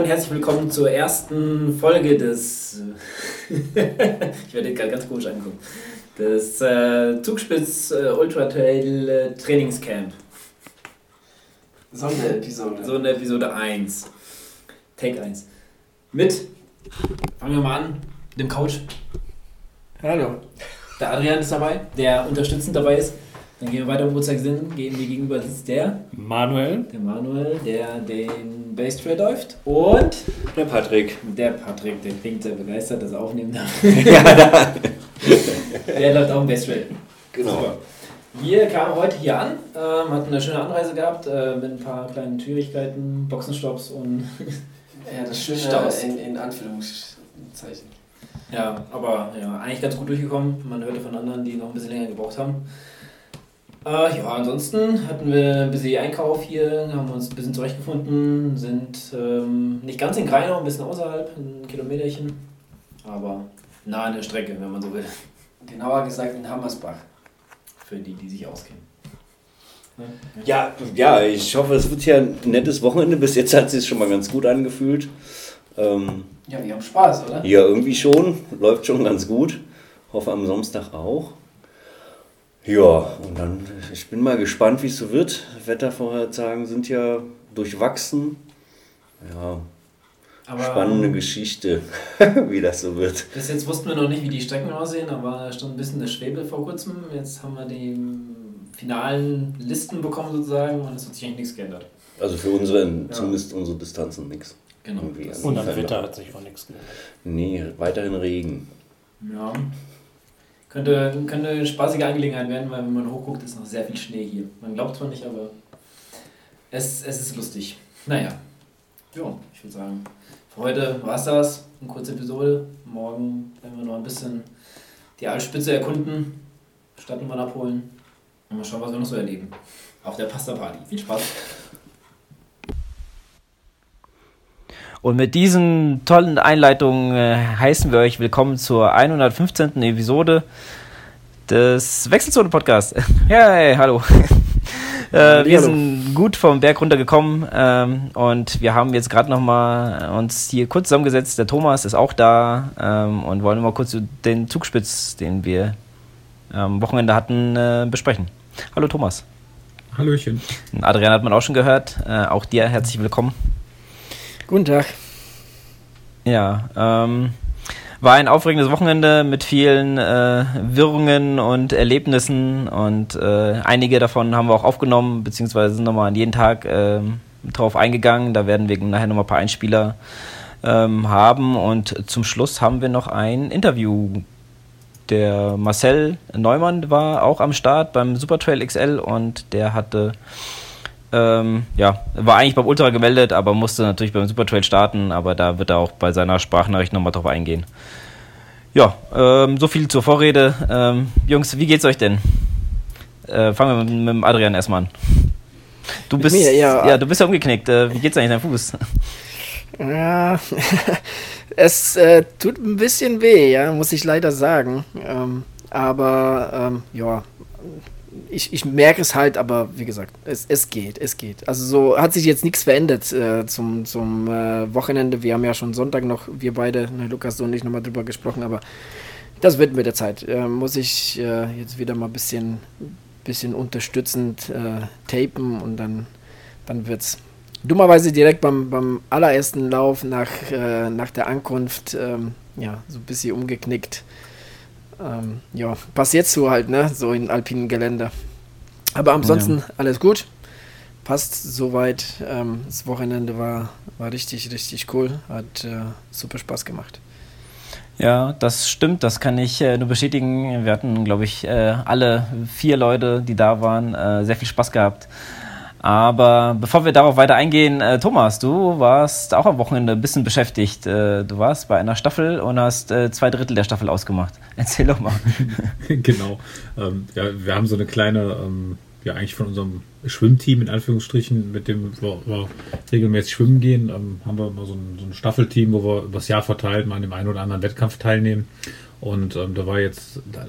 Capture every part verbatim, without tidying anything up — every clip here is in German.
und herzlich willkommen zur ersten Folge des, ich werde gerade ganz komisch angucken, des äh, Zugspitz äh, Ultra Trail äh, Trainingscamp. Sonderepisode. Sonderepisode eins. Take eins. Mit, fangen wir mal an, dem Coach. Hallo. Der Adrian ist dabei, der unterstützend dabei ist. Dann gehen wir weiter im Uhrzeigersinn, gehen wir gegenüber sitzt der Manuel. Der Manuel, der den Base Trail läuft. Und der Patrick. Der Patrick, der klingt sehr begeistert, dass er aufnehmen darf. Ja, da. Der läuft auch im Base Trail. Genau. Super. Wir kamen heute hier an, ähm, hatten eine schöne Anreise gehabt, äh, mit ein paar kleinen Schwierigkeiten, Boxenstopps und ja, das Schöne Staus. In, in Anführungszeichen. Ja, aber ja, eigentlich ganz gut durchgekommen. Man hörte von anderen, die noch ein bisschen länger gebraucht haben. Äh, ja, ansonsten hatten wir ein bisschen Einkauf hier, haben uns ein bisschen zurechtgefunden, sind ähm, nicht ganz in Greinau, ein bisschen außerhalb, ein Kilometerchen, aber nah an der Strecke, wenn man so will. Genauer gesagt in Hammersbach. Für die, die sich auskennen. Ja, ja, ich hoffe, es wird ja ein nettes Wochenende. Bis jetzt hat es sich schon mal ganz gut angefühlt. Ähm, ja, wir haben Spaß, oder? Ja, irgendwie schon. Läuft schon ganz gut. Hoffe am Samstag auch. Ja, und dann, ich bin mal gespannt, wie es so wird. Wettervorhersagen sind ja durchwachsen. Ja, aber spannende Geschichte, wie das so wird. Bis jetzt wussten wir noch nicht, wie die Strecken aussehen, aber da stand ein bisschen der Schwebel vor kurzem. Jetzt haben wir die finalen Listen bekommen sozusagen und es hat sich eigentlich nichts geändert. Also für unsere, ja. zumindest unsere Distanzen nichts. Genau. Und am Wetter hat sich auch nichts geändert. Nee, weiterhin Regen. Ja. Könnte, könnte eine spaßige Angelegenheit werden, weil wenn man hochguckt, ist noch sehr viel Schnee hier. Man glaubt zwar nicht, aber es, es ist lustig. Naja, ja, ich würde sagen, für heute war es das. Eine kurze Episode. Morgen werden wir noch ein bisschen die Alpspitze erkunden, Stadtnummern abholen und mal schauen, was wir noch so erleben. Auf der Pasta Party. Viel Spaß! Und mit diesen tollen Einleitungen äh, heißen wir euch willkommen zur hundertfünfzehnten Episode des Wechselzone-Podcasts. Hey, hallo. äh, wir sind gut vom Berg runtergekommen ähm, und wir haben jetzt gerade nochmal uns hier kurz zusammengesetzt. Der Thomas ist auch da ähm, und wollen mal kurz den Zugspitz, den wir am Wochenende hatten, äh, besprechen. Hallo Thomas. Hallöchen. Adrian hat man auch schon gehört. Äh, auch dir herzlich willkommen. Guten Tag. Ja, ähm, war ein aufregendes Wochenende mit vielen äh, Wirrungen und Erlebnissen und äh, einige davon haben wir auch aufgenommen, beziehungsweise sind nochmal an jeden Tag äh, drauf eingegangen. Da werden wir nachher nochmal ein paar Einspieler ähm, haben und zum Schluss haben wir noch ein Interview. Der Marcel Neumann war auch am Start beim Supertrail X L und der hatte Ähm, ja, war eigentlich beim Ultra gemeldet, aber musste natürlich beim Supertrail starten, aber da wird er auch bei seiner Sprachnachricht nochmal drauf eingehen. Ja, ähm, so viel zur Vorrede. Ähm, Jungs, wie geht's euch denn? Äh, fangen wir mit, mit dem Adrian erstmal an. Du bist, mir, ja. ja, du bist ja umgeknickt. Äh, wie geht's eigentlich deinem Fuß? Ja, es äh, tut ein bisschen weh, ja, muss ich leider sagen. Ähm, aber ähm, ja, Ich, ich merke es halt, aber wie gesagt, es, es geht, es geht. Also so hat sich jetzt nichts verändert äh, zum, zum äh, Wochenende. Wir haben ja schon Sonntag noch, wir beide, ne, Lukas und ich, nochmal drüber gesprochen, aber das wird mit der Zeit. Äh, muss ich äh, jetzt wieder mal ein bisschen, bisschen unterstützend äh, tapen und dann, dann wird's. Dummerweise direkt beim, beim allerersten Lauf nach, äh, nach der Ankunft, ähm, ja, so ein bisschen umgeknickt. Ähm, ja, passiert so halt, ne, so in alpinen Gelände. Aber ansonsten ja. Alles gut. Passt soweit. Ähm, das Wochenende war, war richtig, richtig cool. Hat äh, super Spaß gemacht. Ja, das stimmt, das kann ich äh, nur bestätigen. Wir hatten, glaube ich, äh, alle vier Leute, die da waren, äh, sehr viel Spaß gehabt. Aber bevor wir darauf weiter eingehen, äh, Thomas, du warst auch am Wochenende ein bisschen beschäftigt. Äh, du warst bei einer Staffel und hast äh, zwei Drittel der Staffel ausgemacht. Erzähl doch mal. Genau. Ähm, ja, wir haben so eine kleine, ähm, ja eigentlich von unserem Schwimmteam in Anführungsstrichen, mit dem wir, wir regelmäßig schwimmen gehen, ähm, haben wir mal so ein, so ein Staffelteam, wo wir über das Jahr verteilt mal an dem einen oder anderen Wettkampf teilnehmen. Und ähm, da war jetzt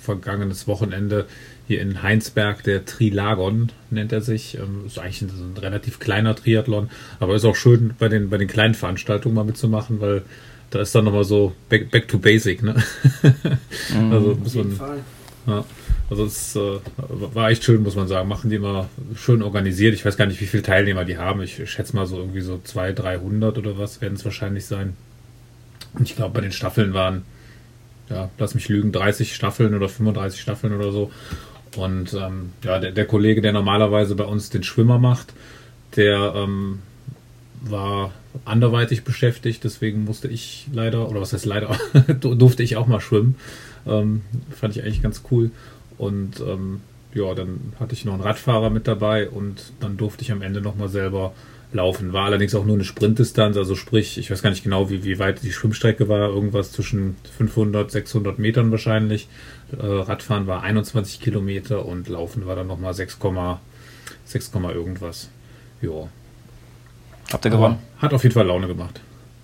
vergangenes Wochenende hier in Heinsberg, der Trilagon nennt er sich. Ähm, ist eigentlich ein, ein relativ kleiner Triathlon, aber ist auch schön bei den, bei den kleinen Veranstaltungen mal mitzumachen, weil da ist dann nochmal so back, back to basic, ne? Mhm, also muss auf jeden man, Fall. Ja, also es äh, war echt schön, muss man sagen. Machen die immer schön organisiert. Ich weiß gar nicht, wie viele Teilnehmer die haben. Ich schätze mal so irgendwie so zweihundert, dreihundert oder was werden es wahrscheinlich sein. Und ich glaube, bei den Staffeln waren, ja, lass mich lügen, dreißig Staffeln oder fünfunddreißig Staffeln oder so. Und ähm, ja, der, der Kollege, der normalerweise bei uns den Schwimmer macht, der ähm, war anderweitig beschäftigt, deswegen musste ich leider, oder was heißt leider, durfte ich auch mal schwimmen. Ähm, fand ich eigentlich ganz cool. Und ähm, ja, dann hatte ich noch einen Radfahrer mit dabei und dann durfte ich am Ende nochmal selber laufen. War allerdings auch nur eine Sprintdistanz, also sprich, ich weiß gar nicht genau, wie, wie weit die Schwimmstrecke war, irgendwas zwischen fünfhundert, sechshundert Metern wahrscheinlich. Äh, Radfahren war einundzwanzig Kilometer und Laufen war dann nochmal sechs, sechs irgendwas. Ja. Habt ihr gewonnen? Aber hat auf jeden Fall Laune gemacht.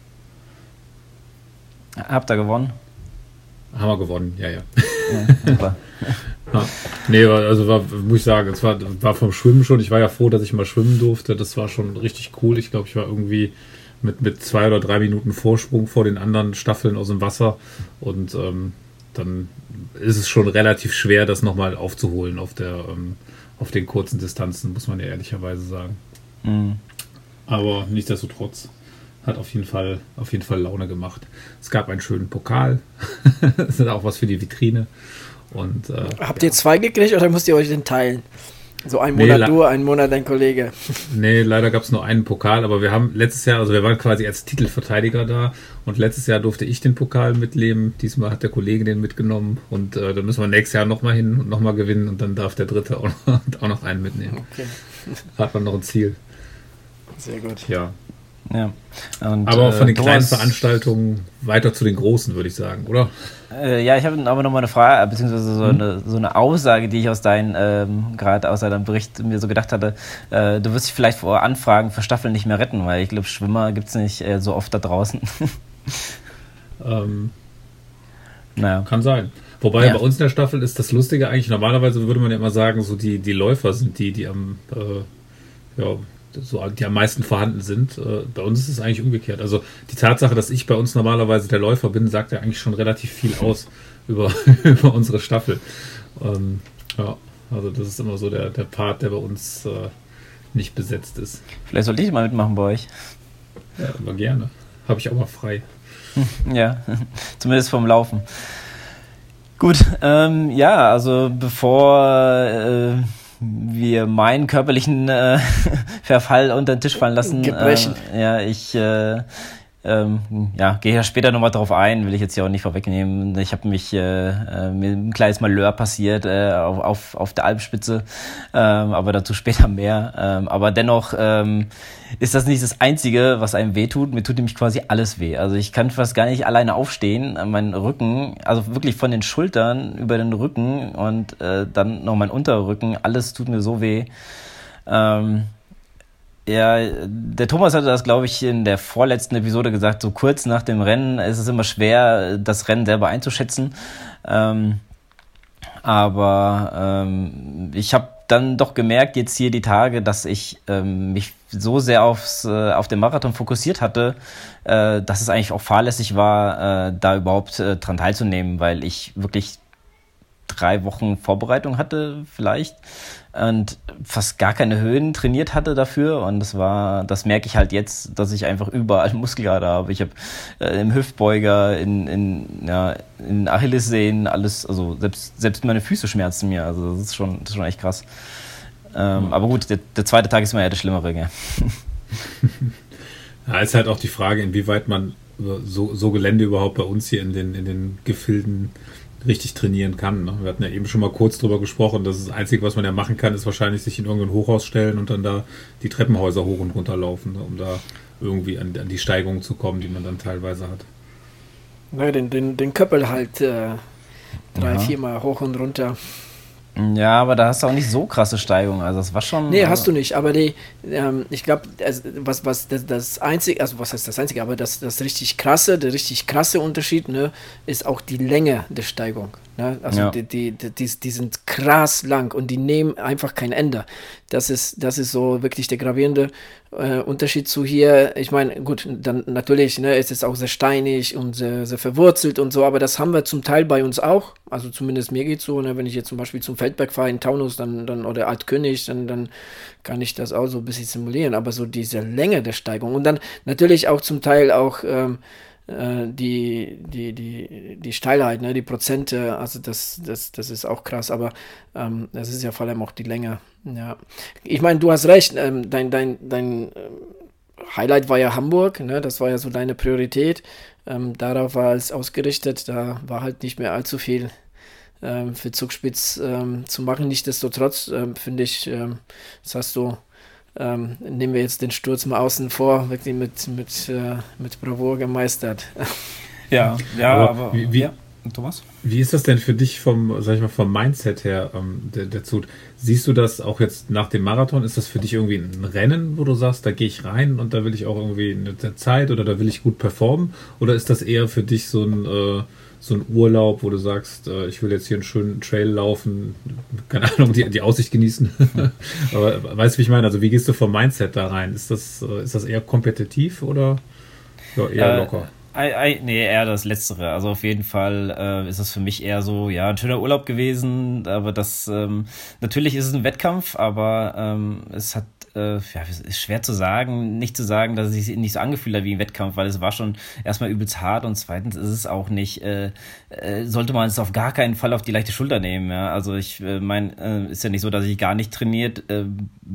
Habt ihr gewonnen? Haben wir gewonnen, ja, ja. Ja, super. Ja. Nee, also war, muss ich sagen, es war, war vom Schwimmen schon. Ich war ja froh, dass ich mal schwimmen durfte. Das war schon richtig cool. Ich glaube, ich war irgendwie mit, mit zwei oder drei Minuten Vorsprung vor den anderen Staffeln aus dem Wasser. Und ähm, dann ist es schon relativ schwer, das nochmal aufzuholen auf, der, ähm, auf den kurzen Distanzen, muss man ja ehrlicherweise sagen. Mhm. Aber nichtsdestotrotz hat auf jeden Fall, auf jeden Fall Laune gemacht. Es gab einen schönen Pokal. Das ist auch was für die Vitrine. Und, äh, Habt ja. ihr zwei gekriegt oder müsst ihr euch den teilen? So ein Nee, Monat la- du, ein Monat dein Kollege. Nee, leider gab es nur einen Pokal, aber wir haben letztes Jahr, also wir waren quasi als Titelverteidiger da und letztes Jahr durfte ich den Pokal mitnehmen. Diesmal hat der Kollege den mitgenommen und äh, dann müssen wir nächstes Jahr nochmal hin und nochmal gewinnen und dann darf der Dritte auch noch, auch noch einen mitnehmen. Okay, Hat man noch ein Ziel. sehr gut. Ja. Ja. Und, Aber von den äh, kleinen Thomas, Veranstaltungen weiter zu den großen, würde ich sagen, oder? Äh, ja, ich habe aber noch mal eine Frage, beziehungsweise so, Hm. eine, so eine Aussage, die ich aus deinem, ähm, gerade aus deinem Bericht mir so gedacht hatte. Äh, du wirst dich vielleicht vor Anfragen für Staffeln nicht mehr retten, weil ich glaube, Schwimmer gibt es nicht äh, so oft da draußen. Ähm, naja. Kann sein. Wobei Ja. bei uns in der Staffel ist das Lustige eigentlich, normalerweise würde man ja immer sagen, so die, die Läufer sind die, die am, äh, ja, so, die am meisten vorhanden sind. Äh, bei uns ist es eigentlich umgekehrt. Also die Tatsache, dass ich bei uns normalerweise der Läufer bin, sagt ja eigentlich schon relativ viel aus über, über unsere Staffel. Ähm, ja, also das ist immer so der, der Part, der bei uns äh, nicht besetzt ist. Vielleicht sollte ich mal mitmachen bei euch. Ja, aber gerne. Habe ich auch mal frei. Ja, zumindest vom Laufen. Gut, ähm, ja, also bevor äh, wir meinen körperlichen äh, Verfall unter den Tisch fallen lassen, Gebrechen. äh, ja, ich äh, ähm, ja, gehe ja später nochmal drauf ein, will ich jetzt hier auch nicht vorwegnehmen. Ich habe mich äh, äh, mir ein kleines Malheur passiert äh, auf, auf, auf der Alpspitze, ähm, aber dazu später mehr. Ähm, aber dennoch ähm, ist das nicht das Einzige, was einem wehtut. Mir tut nämlich quasi alles weh. Also ich kann fast gar nicht alleine aufstehen. Mein Rücken, also wirklich von den Schultern über den Rücken und äh, dann noch mein Unterrücken, alles tut mir so weh. Ähm, Ja, der Thomas hatte das, glaube ich, in der vorletzten Episode gesagt, so kurz nach dem Rennen ist es immer schwer, das Rennen selber einzuschätzen. Ähm, aber ähm, ich habe dann doch gemerkt, jetzt hier die Tage, dass ich ähm, mich so sehr aufs, äh, auf den Marathon fokussiert hatte, äh, dass es eigentlich auch fahrlässig war, äh, da überhaupt äh, dran teilzunehmen, weil ich wirklich drei Wochen Vorbereitung hatte vielleicht und fast gar keine Höhen trainiert hatte dafür und das war, das merke ich halt jetzt, dass ich einfach überall Muskelkater habe. Ich habe äh, im Hüftbeuger, in, in, ja, in Achillessehnen, alles, also selbst, selbst meine Füße schmerzen mir, also das ist schon, das ist schon echt krass. Ähm, aber gut, der, der zweite Tag ist mir ja der Schlimmere, gell? Ja, ist halt auch die Frage, inwieweit man so, so Gelände überhaupt bei uns hier in den, in den Gefilden richtig trainieren kann. Ne? Wir hatten ja eben schon mal kurz drüber gesprochen, dass das Einzige, was man ja machen kann, ist wahrscheinlich sich in irgendein Hochhaus stellen und dann da die Treppenhäuser hoch und runter laufen, ne? Um da irgendwie an, an die Steigungen zu kommen, die man dann teilweise hat. Ne, den, den, den Köppel halt äh, drei, Ja. viermal hoch und runter. Ja, aber da hast du auch nicht so krasse Steigungen. Also das war schon. Nee, also hast du nicht. Aber die, ähm, ich glaube, also, was, was das, das einzige, also was heißt das einzige, aber das, das richtig krasse, der richtig krasse Unterschied, ne, ist auch die Länge der Steigung. Ne? Also Ja. die, die, die, die, die sind krass lang und die nehmen einfach kein Ende. Das ist, das ist so wirklich der gravierende äh, Unterschied zu hier. Ich meine, gut, dann natürlich, ne, es ist auch sehr steinig und sehr, sehr verwurzelt und so, aber das haben wir zum Teil bei uns auch. Also zumindest mir geht's so, ne, wenn ich jetzt zum Beispiel zum Feldberg fahre in Taunus dann, dann, oder Altkönig, dann, dann kann ich das auch so ein bisschen simulieren. Aber so diese Länge der Steigung und dann natürlich auch zum Teil auch ähm, äh, die, die, die, die Steilheit, ne, die Prozente, also das, das, das ist auch krass, aber ähm, das ist ja vor allem auch die Länge. Ja. Ich meine, du hast recht, ähm, dein, dein, dein ähm, Highlight war ja Hamburg, ne? Das war ja so deine Priorität. Ähm, darauf war es ausgerichtet, da war halt nicht mehr allzu viel ähm, für Zugspitz ähm, zu machen. Nichtsdestotrotz ähm, finde ich, ähm, das hast du, ähm, nehmen wir jetzt den Sturz mal außen vor, wirklich mit, mit, äh, mit Bravour gemeistert. Ja, ja, Aber aber. wie- wie- ja, Thomas? Wie ist das denn für dich vom, sag ich mal, vom Mindset her, ähm, der, der Zug? Siehst du das auch jetzt nach dem Marathon? Ist das für dich irgendwie ein Rennen, wo du sagst, da gehe ich rein und da will ich auch irgendwie eine Zeit oder da will ich gut performen? Oder ist das eher für dich so ein, äh, so ein Urlaub, wo du sagst, äh, ich will jetzt hier einen schönen Trail laufen, keine Ahnung, die, die Aussicht genießen? Aber weißt du, wie ich meine? Also wie gehst du vom Mindset da rein? Ist das, äh, ist das eher kompetitiv oder ja, eher Äh, locker? Ei, ei, nee, eher das Letztere. Also auf jeden Fall äh, ist es für mich eher so, ja, ein schöner Urlaub gewesen, aber das, ähm, natürlich ist es ein Wettkampf, aber ähm, es hat, äh, ja, es ist schwer zu sagen, nicht zu sagen, dass es sich nicht so angefühlt hat wie ein Wettkampf, weil es war schon erstmal übelst hart und zweitens ist es auch nicht, äh, äh, sollte man es auf gar keinen Fall auf die leichte Schulter nehmen, ja. Also ich äh, mein, äh, ist ja nicht so, dass ich gar nicht trainiert äh,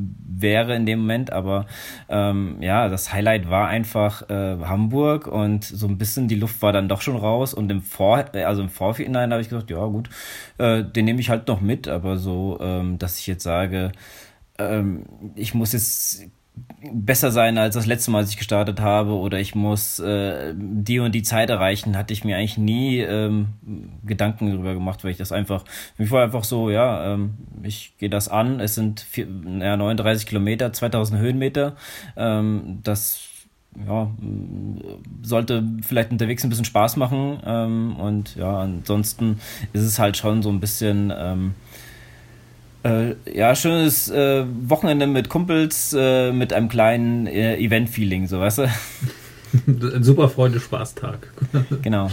wäre in dem Moment, aber ähm, ja, das Highlight war einfach äh, Hamburg und so ein bisschen die Luft war dann doch schon raus und im Vor also im Vorhinein habe ich gesagt, ja gut, äh, den nehme ich halt noch mit, aber so, ähm, dass ich jetzt sage, ähm, ich muss jetzt besser sein als das letzte Mal, als ich gestartet habe oder ich muss äh, die und die Zeit erreichen, hatte ich mir eigentlich nie ähm, Gedanken darüber gemacht, weil ich das einfach, für mich war einfach so, ja, ähm, ich gehe das an, es sind vier, ja, neununddreißig Kilometer, zweitausend Höhenmeter, ähm, das ja, sollte vielleicht unterwegs ein bisschen Spaß machen ähm, und ja, ansonsten ist es halt schon so ein bisschen ähm, Äh, ja, schönes äh, Wochenende mit Kumpels, äh, mit einem kleinen äh, Event-Feeling, so, weißt du? Ein super Freunde-Spaßtag. Genau.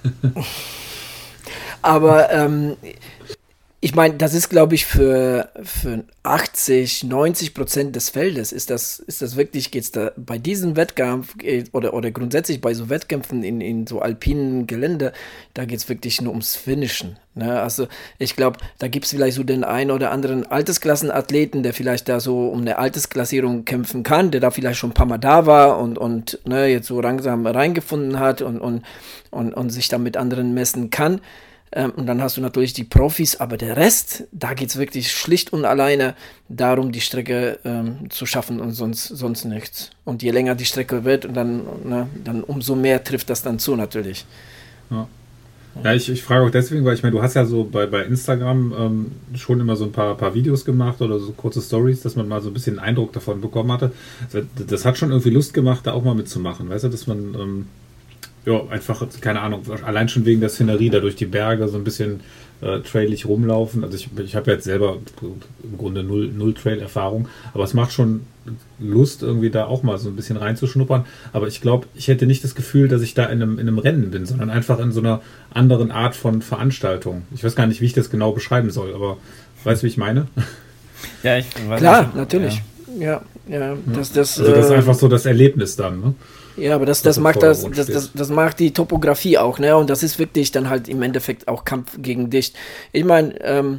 Aber ähm, ich meine, das ist, glaube ich, für, für achtzig, neunzig Prozent des Feldes ist das, ist das wirklich, geht es da bei diesem Wettkampf äh, oder, oder grundsätzlich bei so Wettkämpfen in, in so alpinen Gelände, da geht es wirklich nur ums Finishen. Ne? Also ich glaube, da gibt es vielleicht so den einen oder anderen Altersklassenathleten, der vielleicht da so um eine Altersklassierung kämpfen kann, der da vielleicht schon ein paar Mal da war und, und ne, jetzt so langsam reingefunden hat und, und, und, und sich dann mit anderen messen kann. Ähm, und dann hast du natürlich die Profis, aber der Rest, da geht es wirklich schlicht und alleine darum, die Strecke ähm, zu schaffen und sonst, sonst nichts. Und je länger die Strecke wird, dann, ne, dann umso mehr trifft das dann zu natürlich. Ja. Ja, ich, ich frage auch deswegen, weil ich meine, du hast ja so bei, bei Instagram ähm, schon immer so ein paar, paar Videos gemacht oder so kurze Stories, dass man mal so ein bisschen einen Eindruck davon bekommen hatte. Das, das hat schon irgendwie Lust gemacht, da auch mal mitzumachen, weißt du, dass man ähm, ja einfach, keine Ahnung, allein schon wegen der Szenerie da durch die Berge so ein bisschen äh, trailig rumlaufen. Also ich, ich habe jetzt selber im Grunde null, null Trail-Erfahrung, aber es macht schon Lust, irgendwie da auch mal so ein bisschen reinzuschnuppern. Aber ich glaube, ich hätte nicht das Gefühl, dass ich da in einem, in einem Rennen bin, sondern einfach in so einer anderen Art von Veranstaltung. Ich weiß gar nicht, wie ich das genau beschreiben soll, aber weißt du, wie ich meine? Ja, ich weiß Klar, nicht, natürlich. Ja, ja, ja das, das, Also das ist äh, einfach so das Erlebnis dann, ne? Ja, aber das, Das das, im macht das, Vordergrund das, steht. das, das macht die Topografie auch, ne? Und das ist wirklich dann halt im Endeffekt auch Kampf gegen dich. Ich meine, ähm,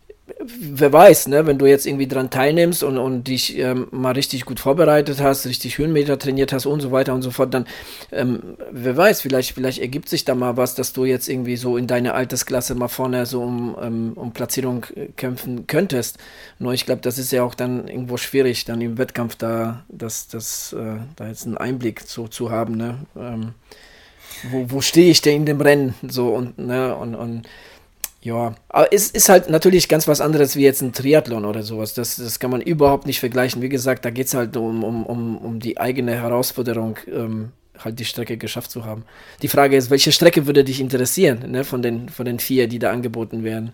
wer weiß, ne, wenn du jetzt irgendwie dran teilnimmst und, und dich ähm, mal richtig gut vorbereitet hast, richtig Höhenmeter trainiert hast und so weiter und so fort, dann, ähm, wer weiß, vielleicht, vielleicht ergibt sich da mal was, dass du jetzt irgendwie so in deiner Altersklasse mal vorne so um, um, um Platzierung äh, kämpfen könntest. Nur ich glaube, das ist ja auch dann irgendwo schwierig, dann im Wettkampf da, das, das, äh, da jetzt einen Einblick zu, zu haben, ne? Ähm, wo, wo stehe ich denn in dem Rennen? So und, ne, und, und Ja, aber es ist halt natürlich ganz was anderes wie jetzt ein Triathlon oder sowas. Das, das kann man überhaupt nicht vergleichen. Wie gesagt, da geht es halt um, um, um, um die eigene Herausforderung, ähm, halt die Strecke geschafft zu haben. Die Frage ist, welche Strecke würde dich interessieren, ne, von den, von den vier, die da angeboten werden?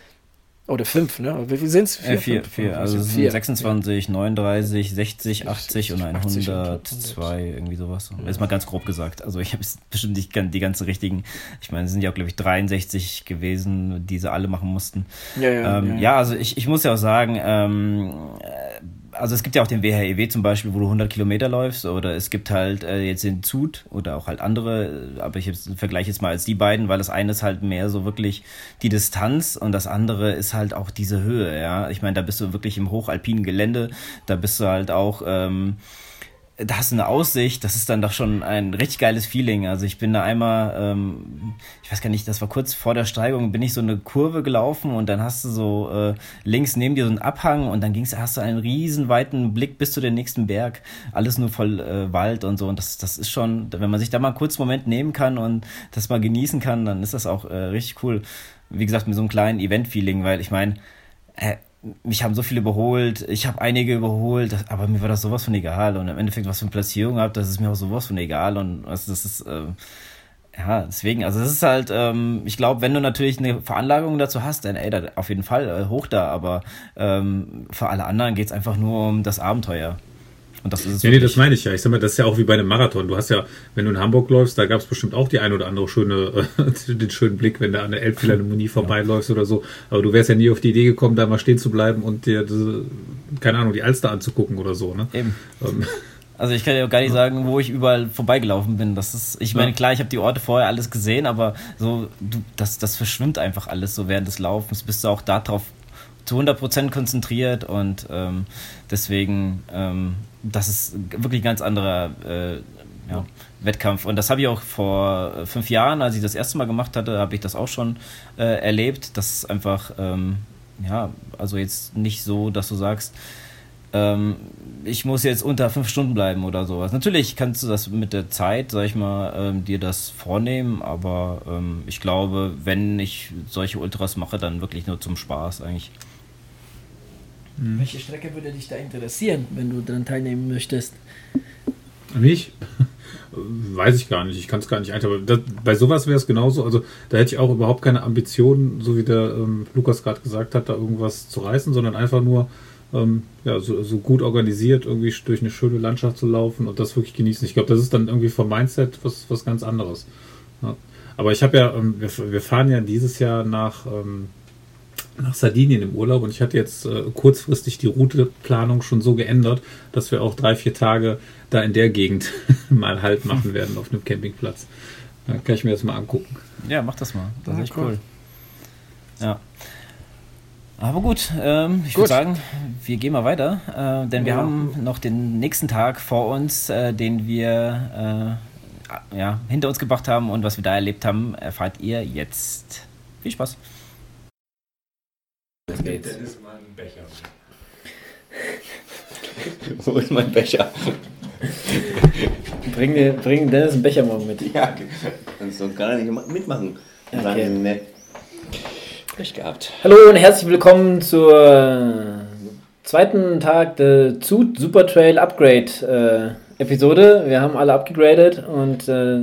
Oder fünf, ne? Wie viel sind es? Vier, äh, vier, fünf, vier. Also es sind vier. sechsundzwanzig, neununddreißig, sechzig, achtzig und hundertzwei, irgendwie sowas. Ja. Ist mal ganz grob gesagt. Also ich habe bestimmt nicht die ganzen richtigen, ich meine, es sind ja auch, glaube ich, dreiundsechzig gewesen, die sie alle machen mussten. Ja, ja, ähm, ja. ja also ich, ich muss ja auch sagen, ähm, also es gibt ja auch den W H E W zum Beispiel, wo du hundert Kilometer läufst, oder es gibt halt äh, jetzt den Zut oder auch halt andere, aber ich vergleiche jetzt mal als die beiden, weil das eine ist halt mehr so wirklich die Distanz und das andere ist halt auch diese Höhe, ja. Ich meine, da bist du wirklich im hochalpinen Gelände, da bist du halt auch, ähm, da hast du eine Aussicht, das ist dann doch schon ein richtig geiles Feeling. Also ich bin da einmal, ähm, ich weiß gar nicht, das war kurz vor der Steigung, bin ich so eine Kurve gelaufen und dann hast du so äh, links neben dir so einen Abhang und dann ging's, hast du einen riesen weiten Blick bis zu den nächsten Berg. Alles nur voll äh, Wald und so und das, das ist schon, wenn man sich da mal einen kurzen Moment nehmen kann und das mal genießen kann, dann ist das auch äh, richtig cool. Wie gesagt, mit so einem kleinen Event-Feeling, weil ich meine, äh, mich haben so viele überholt, ich habe einige überholt, aber mir war das sowas von egal und im Endeffekt, was für eine Platzierung habt, das ist mir auch sowas von egal und also das ist, äh, ja, deswegen, also das ist halt, ähm, ich glaube, wenn du natürlich eine Veranlagung dazu hast, dann ey, da auf jeden Fall äh, hoch da, aber ähm, für alle anderen geht's einfach nur um das Abenteuer. Und das ist es nee, nee, das meine ich ja. Ich sag mal, das ist ja auch wie bei einem Marathon. Du hast ja, wenn du in Hamburg läufst, da gab es bestimmt auch die ein oder andere schöne, äh, den schönen Blick, wenn du an der Elbphilharmonie vorbeiläufst oder so. Aber du wärst ja nie auf die Idee gekommen, da mal stehen zu bleiben und dir, diese, keine Ahnung, die Alster anzugucken oder so, ne? Eben. Ähm. Also ich kann ja auch gar nicht sagen, wo ich überall vorbeigelaufen bin. Das ist, ich meine, klar, ich habe die Orte vorher alles gesehen, aber so, du, das, das verschwimmt einfach alles so während des Laufens. Bist du auch darauf zu hundert Prozent konzentriert und ähm, deswegen, ähm, das ist wirklich ein ganz anderer äh, ja, Wettkampf. Und das habe ich auch vor fünf Jahren, als ich das erste Mal gemacht hatte, habe ich das auch schon äh, erlebt. Das ist einfach, ähm, ja, also jetzt nicht so, dass du sagst, ähm, ich muss jetzt unter fünf Stunden bleiben oder sowas. Natürlich kannst du das mit der Zeit, sag ich mal, ähm, dir das vornehmen, aber ähm, ich glaube, wenn ich solche Ultras mache, dann wirklich nur zum Spaß eigentlich. Welche Strecke würde dich da interessieren, wenn du daran teilnehmen möchtest? Mich? Weiß ich gar nicht. Ich kann es gar nicht einschätzen. Aber das, bei sowas wäre es genauso. Also da hätte ich auch überhaupt keine Ambitionen, so wie der ähm, Lukas gerade gesagt hat, da irgendwas zu reißen, sondern einfach nur ähm, ja, so, so gut organisiert irgendwie durch eine schöne Landschaft zu laufen und das wirklich genießen. Ich glaube, das ist dann irgendwie vom Mindset was, was ganz anderes. Ja. Aber ich habe ja, ähm, wir, wir fahren ja dieses Jahr nach... Ähm, nach Sardinien im Urlaub und ich hatte jetzt äh, kurzfristig die Routeplanung schon so geändert, dass wir auch drei, vier Tage da in der Gegend mal Halt machen werden auf einem Campingplatz. Da kann ich mir das mal angucken. Ja, mach das mal. Das ist echt cool. cool. Ja. Aber gut, ähm, ich würde sagen, wir gehen mal weiter, äh, denn wir ja. haben noch den nächsten Tag vor uns, äh, den wir äh, ja, hinter uns gebracht haben und was wir da erlebt haben, erfahrt ihr jetzt. Viel Spaß. Gib Dennis mal einen Becher. Wo ist mein Becher? bring, dir, bring Dennis einen Becher morgen mit. Ja, kannst du gar nicht mitmachen. Okay. Ne. Pech gehabt. Hallo und herzlich willkommen zur zweiten Tag der Zut Super Trail Upgrade äh, Episode. Wir haben alle abgegradet und äh,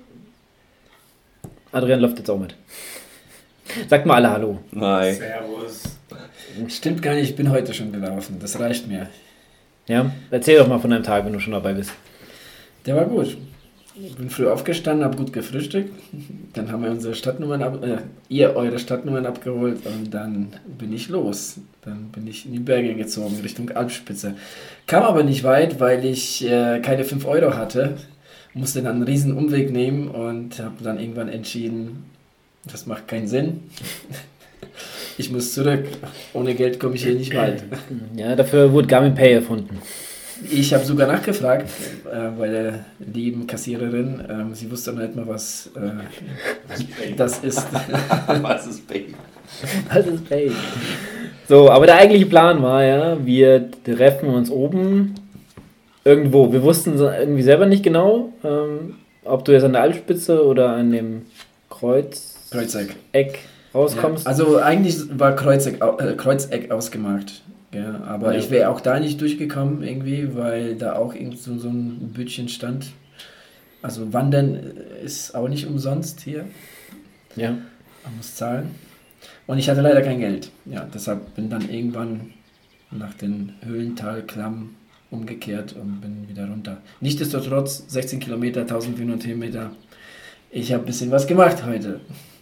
Adrian läuft jetzt auch mit. Sagt mal alle Hallo. Hi. Servus. Stimmt gar nicht, ich bin heute schon gelaufen. Das reicht mir. Ja, erzähl doch mal von deinem Tag, wenn du schon dabei bist. Der war gut. Ich bin früh aufgestanden, habe gut gefrühstückt. Dann haben wir unsere Stadtnummern ab, äh, ihr eure Stadtnummern abgeholt und dann bin ich los. Dann bin ich in die Berge gezogen, Richtung Alpspitze. Kam aber nicht weit, weil ich äh, keine fünf Euro hatte. Musste dann einen riesen Umweg nehmen und habe dann irgendwann entschieden, das macht keinen Sinn. Ich muss zurück. Ohne Geld komme ich hier nicht weit. Ja, dafür wurde Garmin Pay erfunden. Ich habe sogar nachgefragt äh, bei der lieben Kassiererin. Ähm, sie wusste noch nicht mal, was äh, das ist. Was ist Pay? Was ist Pay? So, aber der eigentliche Plan war ja, wir treffen uns oben irgendwo. Wir wussten irgendwie selber nicht genau, ähm, ob du jetzt an der Alpspitze oder an dem Kreuz Kreuzeck. Eck rauskommst. Ja, also eigentlich war Kreuzeck, äh, Kreuzeck ausgemacht. Ja, aber ja. Ich wäre auch da nicht durchgekommen irgendwie, weil da auch irgend so, so ein Bütchen stand. Also Wandern ist auch nicht umsonst hier. Ja. Man muss zahlen. Und ich hatte leider kein Geld. Ja, deshalb bin dann irgendwann nach den Höhlentalklamm umgekehrt und bin wieder runter. Nichtsdestotrotz sechzehn Kilometer, eintausendvierhundert Höhenmeter. Ich habe ein bisschen was gemacht heute.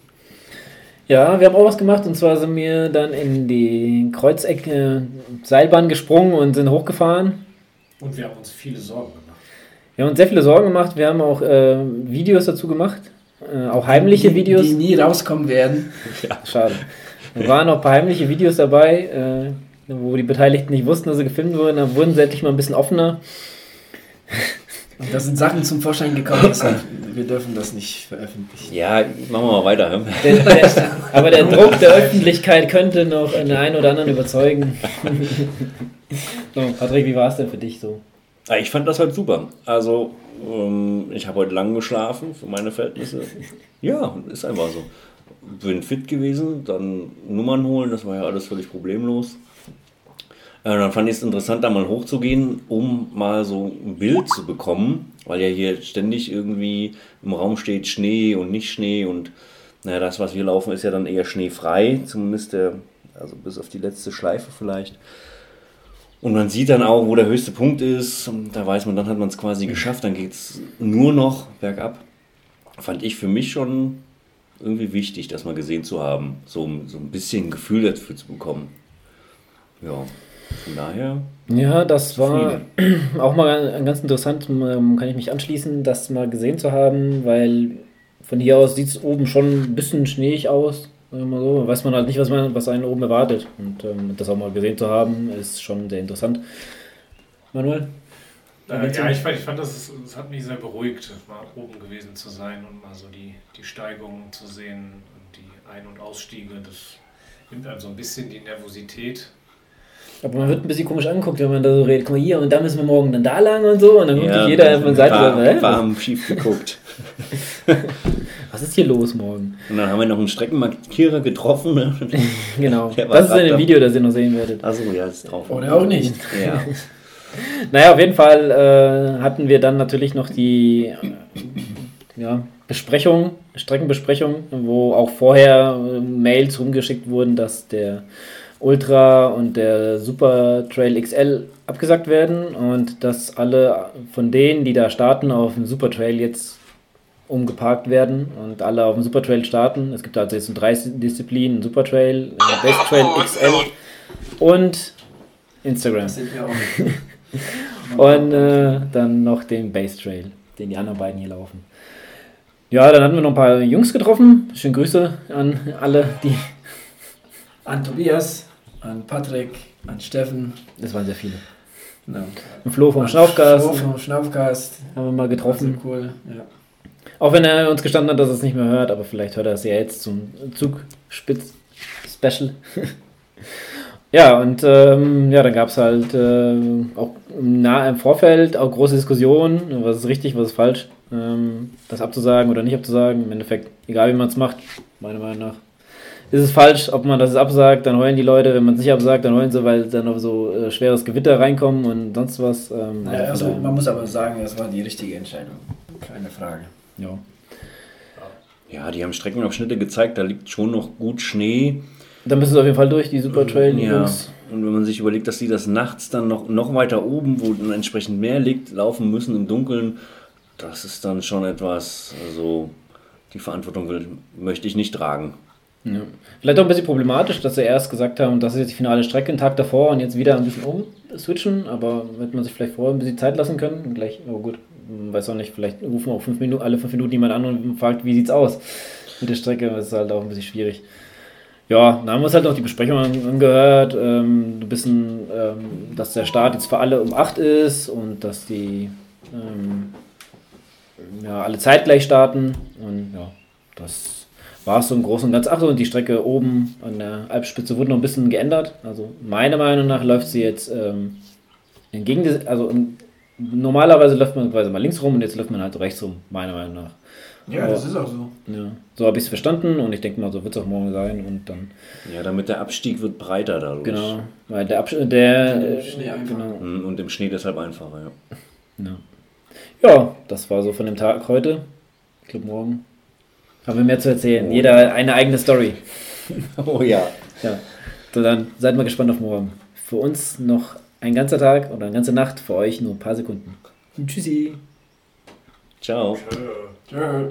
Ja, wir haben auch was gemacht und zwar sind wir dann in die Kreuzeck äh, Seilbahn gesprungen und sind hochgefahren. Und wir haben uns viele Sorgen gemacht. Wir haben uns sehr viele Sorgen gemacht. Wir haben auch äh, Videos dazu gemacht, äh, auch heimliche die, Videos. Die nie rauskommen werden. Ja, schade. Da waren auch ein paar heimliche Videos dabei, äh, wo die Beteiligten nicht wussten, dass sie gefilmt wurden. Da wurden sie endlich mal ein bisschen offener. Und da sind Sachen zum Vorschein gekommen, deshalb, wir dürfen das nicht veröffentlichen. Ja, machen wir mal weiter. Hm? Der, der, aber der Druck der Öffentlichkeit könnte noch den einen oder anderen überzeugen. So, Patrick, wie war es denn für dich so? Ich fand das halt super. Also, ähm, ich habe heute lang geschlafen für meine Verhältnisse. Ja, ist einfach so. Bin fit gewesen, dann Nummern holen, das war ja alles völlig problemlos. Äh, dann fand ich es interessant, da mal hochzugehen, um mal so ein Bild zu bekommen, weil ja hier ständig irgendwie im Raum steht Schnee und nicht Schnee und naja, das, was wir laufen, ist ja dann eher schneefrei, zumindest der, also bis auf die letzte Schleife vielleicht. Und man sieht dann auch, wo der höchste Punkt ist, und da weiß man, dann hat man es quasi geschafft, dann geht es nur noch bergab. Fand ich für mich schon irgendwie wichtig, das mal gesehen zu haben, so, so ein bisschen ein Gefühl dafür zu bekommen. Ja, von daher. Ja, das war auch mal ganz interessant, kann ich mich anschließen, das mal gesehen zu haben, weil von hier aus sieht es oben schon ein bisschen schneeig aus. Immer so, weiß man halt nicht, was man, was einen oben erwartet. Und ähm, das auch mal gesehen zu haben, ist schon sehr interessant. Manuel? Äh, ja, ich fand, ich fand das, das hat mich sehr beruhigt, mal oben gewesen zu sein und mal so die, die Steigungen zu sehen und die Ein- und Ausstiege. Das nimmt einem so ein bisschen die Nervosität. Aber man wird ein bisschen komisch angeguckt, wenn man da so redet. Guck mal hier und da müssen wir morgen dann da lang und so. Und dann guckt ja, sich jeder von Seite war, an. war am schief geguckt. Was ist hier los morgen? Und dann haben wir noch einen Streckenmarkierer getroffen. Ne? Genau. Das ist in dem Video, das ihr noch sehen werdet. Achso, ja, ist drauf. Oder auch nicht. Ja. Naja, auf jeden Fall äh, hatten wir dann natürlich noch die äh, ja, Besprechung, Streckenbesprechung, wo auch vorher äh, Mails rumgeschickt wurden, dass der Ultra und der Super Trail X L abgesagt werden und dass alle von denen, die da starten, auf dem Super Trail jetzt umgeparkt werden und alle auf dem Super Trail starten. Es gibt also jetzt drei Disziplinen, Super Trail, Best Trail X L und Instagram. Das sind wir auch nicht. Und äh, dann noch den Base Trail, den die anderen beiden hier laufen. Ja, dann hatten wir noch ein paar Jungs getroffen. Schöne Grüße an alle, die... An Tobias, an Patrick, an Steffen. Das waren sehr viele. No. Und Flo vom Schnaufcast. Flo vom Schnaufcast. Haben wir mal getroffen. Cool, ja. Auch wenn er uns gestanden hat, dass er es nicht mehr hört, aber vielleicht hört er es ja jetzt zum Zugspitz-Special. Ja, und ähm, ja, dann gab es halt äh, auch nah im Vorfeld auch große Diskussionen, was ist richtig, was ist falsch, ähm, das abzusagen oder nicht abzusagen. Im Endeffekt, egal wie man es macht, meiner Meinung nach, ist es falsch, ob man das absagt, dann heulen die Leute, wenn man es nicht absagt, dann heulen sie, weil dann noch so äh, schweres Gewitter reinkommen und sonst was. Ähm, ja, also man muss aber sagen, das war die richtige Entscheidung, keine Frage. Ja. Ja, die haben Streckenabschnitte gezeigt, da liegt schon noch gut Schnee. Da müssen sie auf jeden Fall durch, die Super Trail Ja, Jungs. und wenn man sich überlegt, dass die das nachts dann noch, noch weiter oben, wo dann entsprechend mehr liegt, laufen müssen im Dunkeln, das ist dann schon etwas, also die Verantwortung will, möchte ich nicht tragen. Ja. Vielleicht auch ein bisschen problematisch, dass sie erst gesagt haben, das ist jetzt die finale Strecke, einen Tag davor und jetzt wieder ein bisschen umswitchen, aber hätte man sich vielleicht vorher ein bisschen Zeit lassen können. Und gleich, aber gut, weiß auch nicht, vielleicht rufen auch fünf Minuten, alle fünf Minuten jemand an und fragt, wie sieht's aus mit der Strecke, das ist halt auch ein bisschen schwierig. Ja, dann haben wir uns halt noch die Besprechung angehört, ähm, ein bisschen, ähm, dass der Start jetzt für alle um acht ist und dass die ähm, ja, alle zeitgleich starten und ja, das war es so im Großen und Ganzen. Ach so, und die Strecke oben an der Alpspitze wurde noch ein bisschen geändert, also meiner Meinung nach läuft sie jetzt ähm, entgegen des, also um, normalerweise läuft man quasi mal links rum und jetzt läuft man halt rechts rum, meiner Meinung nach. Ja, das ist auch so. Ja. So habe ich es verstanden und ich denke mal, so wird es auch morgen sein und dann. Ja, damit der Abstieg wird breiter dadurch. Genau, weil der Abstieg, der. Im Schnee einfacher. Genau. Und im Schnee deshalb einfacher, ja. Ja. Ja, das war so von dem Tag heute. Ich glaube, morgen haben wir mehr zu erzählen. Oh. Jeder eine eigene Story. Oh ja. Ja. So, dann seid mal gespannt auf morgen. Für uns noch ein ganzer Tag oder eine ganze Nacht, für euch nur ein paar Sekunden. Tschüssi. Ciao. Tschö.